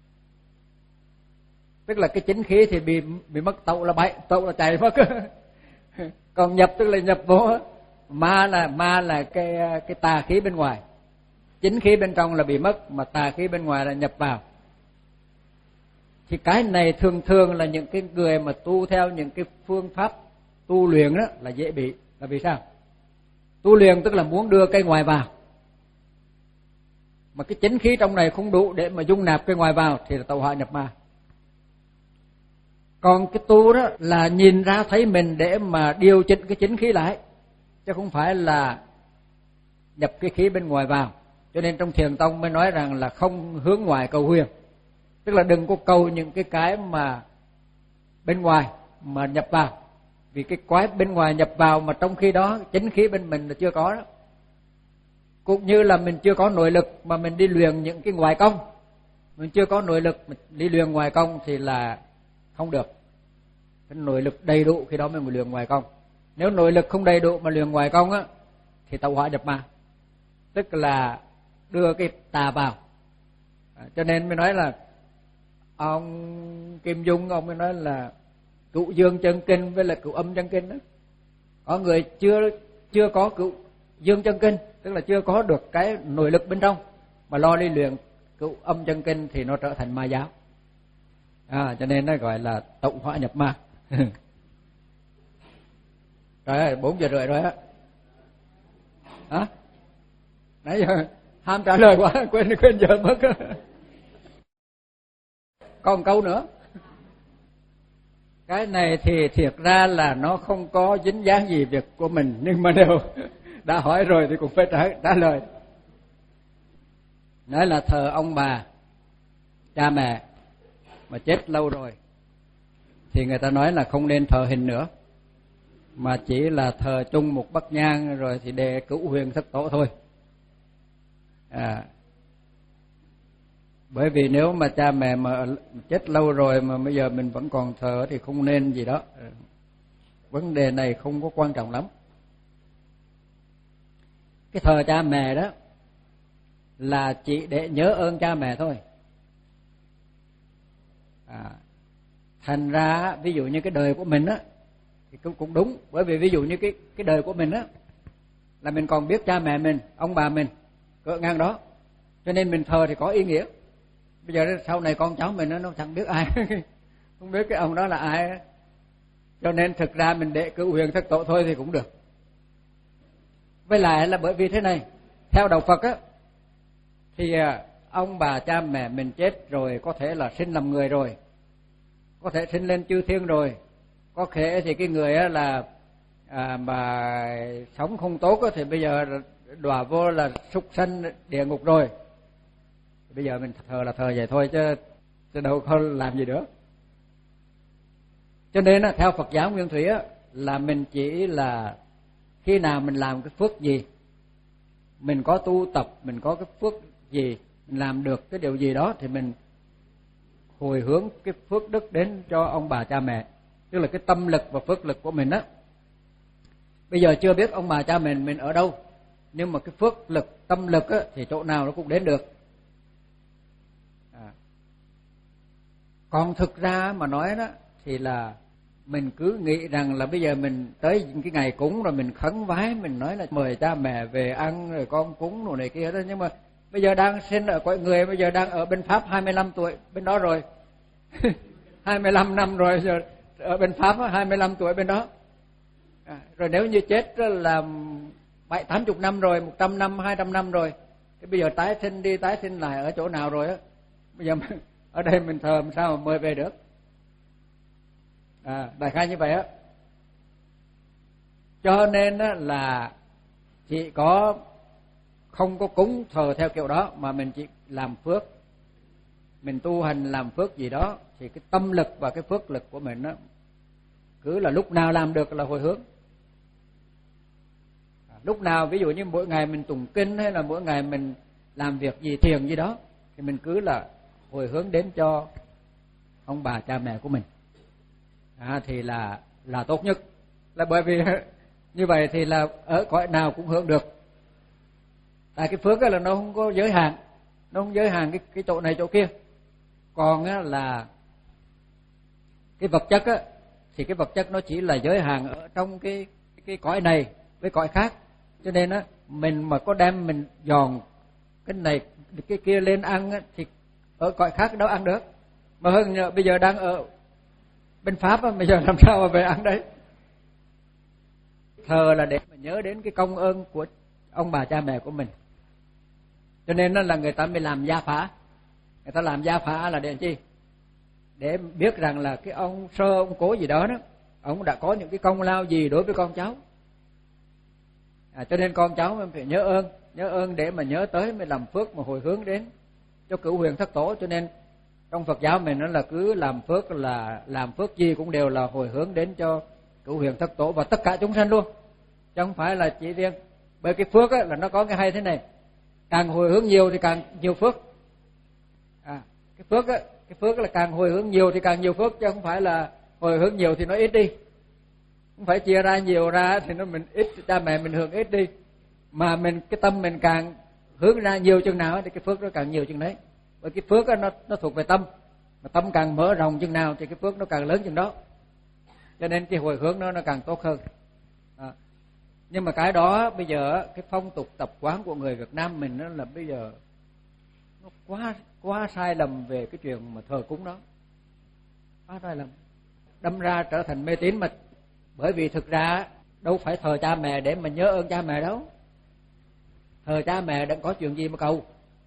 Tức là cái chính khí thì bị bị mất, tẩu là bay, tẩu là chạy mất. Còn nhập tức là nhập vô, ma là ma là cái cái tà khí bên ngoài, chính khí bên trong là bị mất, mà tà khí bên ngoài là nhập vào. Thì cái này thường thường là những cái người mà tu theo những cái phương pháp tu luyện đó là dễ bị. Là vì sao? Tu luyện tức là muốn đưa cái ngoài vào, mà cái chính khí trong này không đủ để mà dung nạp cái ngoài vào thì là tẩu hỏa nhập ma. Còn cái tu đó là nhìn ra thấy mình để mà điều chỉnh cái chính khí lại, chứ không phải là nhập cái khí bên ngoài vào. Cho nên trong Thiền tông mới nói rằng là không hướng ngoài cầu huyền, tức là đừng có cầu những cái cái mà bên ngoài mà nhập vào, vì cái quái bên ngoài nhập vào mà trong khi đó chính khí bên mình là chưa có đó. Cũng như là mình chưa có nội lực mà mình đi luyện những cái ngoại công, mình chưa có nội lực mình đi luyện ngoại công thì là không được. Cái nội lực đầy đủ khi đó mới luyện ngoại công. Nếu nội lực không đầy đủ mà luyện ngoại công á thì tẩu hỏa nhập ma. tức là đưa cái tà vào. À, cho nên mới nói là ông Kim Dung ông mới nói là cựu dương chân kinh với là cựu âm chân kinh đó. Có người chưa chưa có cựu dương chân kinh, tức là chưa có được cái nội lực bên trong, mà lo đi luyện cựu âm chân kinh thì nó trở thành ma giáo. À, cho nên nó gọi là tụng hóa nhập ma. Trời ơi, bốn giờ rưỡi rồi á. Hả? Nãy giờ ham trả lời quá, quên quên giờ mất. Còn một câu nữa. Cái này thì thiệt ra là nó không có dính dáng gì việc của mình, nhưng mà nếu đã hỏi rồi thì cũng phải trả, trả lời. Nói là thờ ông bà, cha mẹ mà chết lâu rồi thì người ta nói là không nên thờ hình nữa, mà chỉ là thờ chung một bát nhang rồi thì để cửu huyền thất tổ thôi. À, bởi vì nếu mà cha mẹ mà chết lâu rồi mà bây giờ mình vẫn còn thờ thì không nên gì đó. Vấn đề này không có quan trọng lắm. Cái thờ cha mẹ đó là chỉ để nhớ ơn cha mẹ thôi. À, thành ra ví dụ như cái đời của mình á thì cũng cũng đúng, bởi vì ví dụ như cái cái đời của mình á là mình còn biết cha mẹ mình, ông bà mình cỡ ngang đó, cho nên mình thờ thì có ý nghĩa. Bây giờ sau này con cháu mình nó, nó chẳng biết ai, không biết cái ông đó là ai, cho nên thực ra mình để cửu huyền thất tổ thôi thì cũng được. Với lại là bởi vì thế này, theo đạo Phật á thì ông bà cha mẹ mình chết rồi có thể là sinh làm người rồi, có thể sinh lên chư thiên rồi, có thể thì cái người á là à, mà sống không tốt á, thì bây giờ đọa vô là súc sanh địa ngục rồi. Bây giờ mình thờ là thờ vậy thôi chứ, chứ đâu có làm gì nữa. Cho nên á, theo Phật giáo Nguyên Thủy á, là mình chỉ là khi nào mình làm cái phước gì, mình có tu tập, mình có cái phước gì, mình làm được cái điều gì đó thì mình hồi hướng cái phước đức đến cho ông bà cha mẹ, tức là cái tâm lực và phước lực của mình á. Bây giờ chưa biết ông bà cha mình mình ở đâu, nhưng mà cái phước lực, tâm lực á, thì chỗ nào nó cũng đến được. À. Còn thực ra mà nói đó thì là mình cứ nghĩ rằng là bây giờ mình tới những cái ngày cúng rồi mình khấn vái, mình nói là mời cha mẹ về ăn rồi con cúng rồi này kia đó, nhưng mà bây giờ đang sinh ở cõi người, bây giờ đang ở bên Pháp hai mươi lăm tuổi bên đó rồi. hai mươi lăm năm rồi, giờ ở bên Pháp hai mươi lăm tuổi bên đó. À, rồi nếu như chết là bảy tám chục năm rồi, một trăm năm, hai trăm năm rồi, thì bây giờ tái sinh đi tái sinh lại ở chỗ nào rồi á? Bây giờ ở đây mình thờ làm sao mà mời về được? À, đại khái như vậy á. Cho nên á là chỉ có không có cúng thờ theo kiểu đó, mà mình chỉ làm phước, mình tu hành làm phước gì đó, thì cái tâm lực và cái phước lực của mình á cứ là lúc nào làm được là hồi hướng. À, lúc nào ví dụ như mỗi ngày mình tụng kinh hay là mỗi ngày mình làm việc gì thiền gì đó thì mình cứ là hồi hướng đến cho ông bà cha mẹ của mình. À, thì là là tốt nhất, là bởi vì như vậy thì là ở cõi nào cũng hưởng được. Tại cái phước là nó không có giới hạn, nó không giới hạn cái cái chỗ này chỗ kia. Còn á là cái vật chất á thì cái vật chất nó chỉ là giới hạn ở trong cái cái cõi này với cõi khác. Cho nên á mình mà có đem mình dòn cái này cái kia lên ăn á, thì ở cõi khác đâu ăn được. Mà hơn giờ, bây giờ đang ở bên Pháp á, bây giờ làm sao mà về ăn đấy? Thờ là để mà nhớ đến cái công ơn của ông bà cha mẹ của mình. Cho nên là người ta mới làm gia phả. Người ta làm gia phả là để làm chi? Để biết rằng là cái ông sơ, ông cố gì đó đó, ông đã có những cái công lao gì đối với con cháu. À, cho nên con cháu mình phải nhớ ơn, nhớ ơn để mà nhớ tới mới làm phước mà hồi hướng đến cho cửu huyền thất tổ. Cho nên trong Phật giáo mình nó là cứ làm phước, là làm phước gì cũng đều là hồi hướng đến cho cửu huyền thất tổ và tất cả chúng sanh luôn, chứ không phải là chỉ riêng. Bởi cái phước á, là nó có cái hay thế này, càng hồi hướng nhiều thì càng nhiều phước. À, cái phước á, cái phước là càng hồi hướng nhiều thì càng nhiều phước, chứ không phải là hồi hướng nhiều thì nó ít đi. Không phải chia ra nhiều ra thì nó mình ít, cha mẹ mình hưởng ít đi, mà mình cái tâm mình càng hướng ra nhiều chừng nào thì cái phước nó càng nhiều chừng đấy. Bởi cái phước đó, nó nó thuộc về tâm, mà tâm càng mở rộng chừng nào thì cái phước nó càng lớn chừng đó. Cho nên cái hồi hướng nó nó càng tốt hơn. À. Nhưng mà cái đó bây giờ cái phong tục tập quán của người Việt Nam mình nó là bây giờ nó quá quá sai lầm về cái chuyện mà thờ cúng đó. Quá sai lầm. Đâm ra trở thành mê tín. Mà bởi vì thực ra đâu phải thờ cha mẹ để mà nhớ ơn cha mẹ đâu. Thờ cha mẹ đã có chuyện gì mà cầu.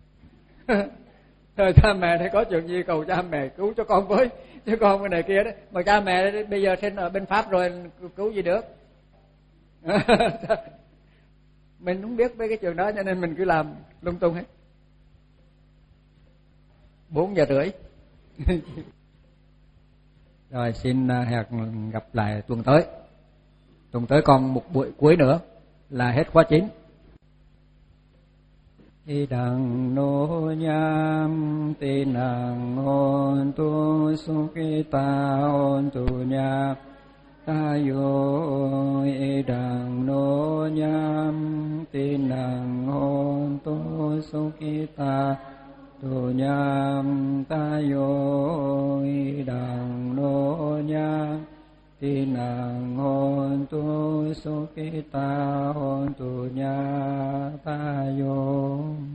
Thờ cha mẹ thì có chuyện gì cầu cha mẹ cứu cho con với, chứ con cái này kia đó. Mà cha mẹ bây giờ sinh ở bên Pháp rồi cứu gì được. Mình không biết mấy cái chuyện đó cho nên mình cứ làm lung tung hết. Bốn giờ rưỡi. Rồi xin hẹn gặp lại tuần tới. Tuần tới còn một buổi cuối nữa là hết khóa chín. Ý đằng nô nham tì nàng hôn tu sukita hôn tu nhạc ta yo. Ý đằng nô nham tì nàng hôn tu sukita tu nham ta yo. Ý đằng nô nham tì nàng hôn tu sukita hôn tu nhạc ta yo.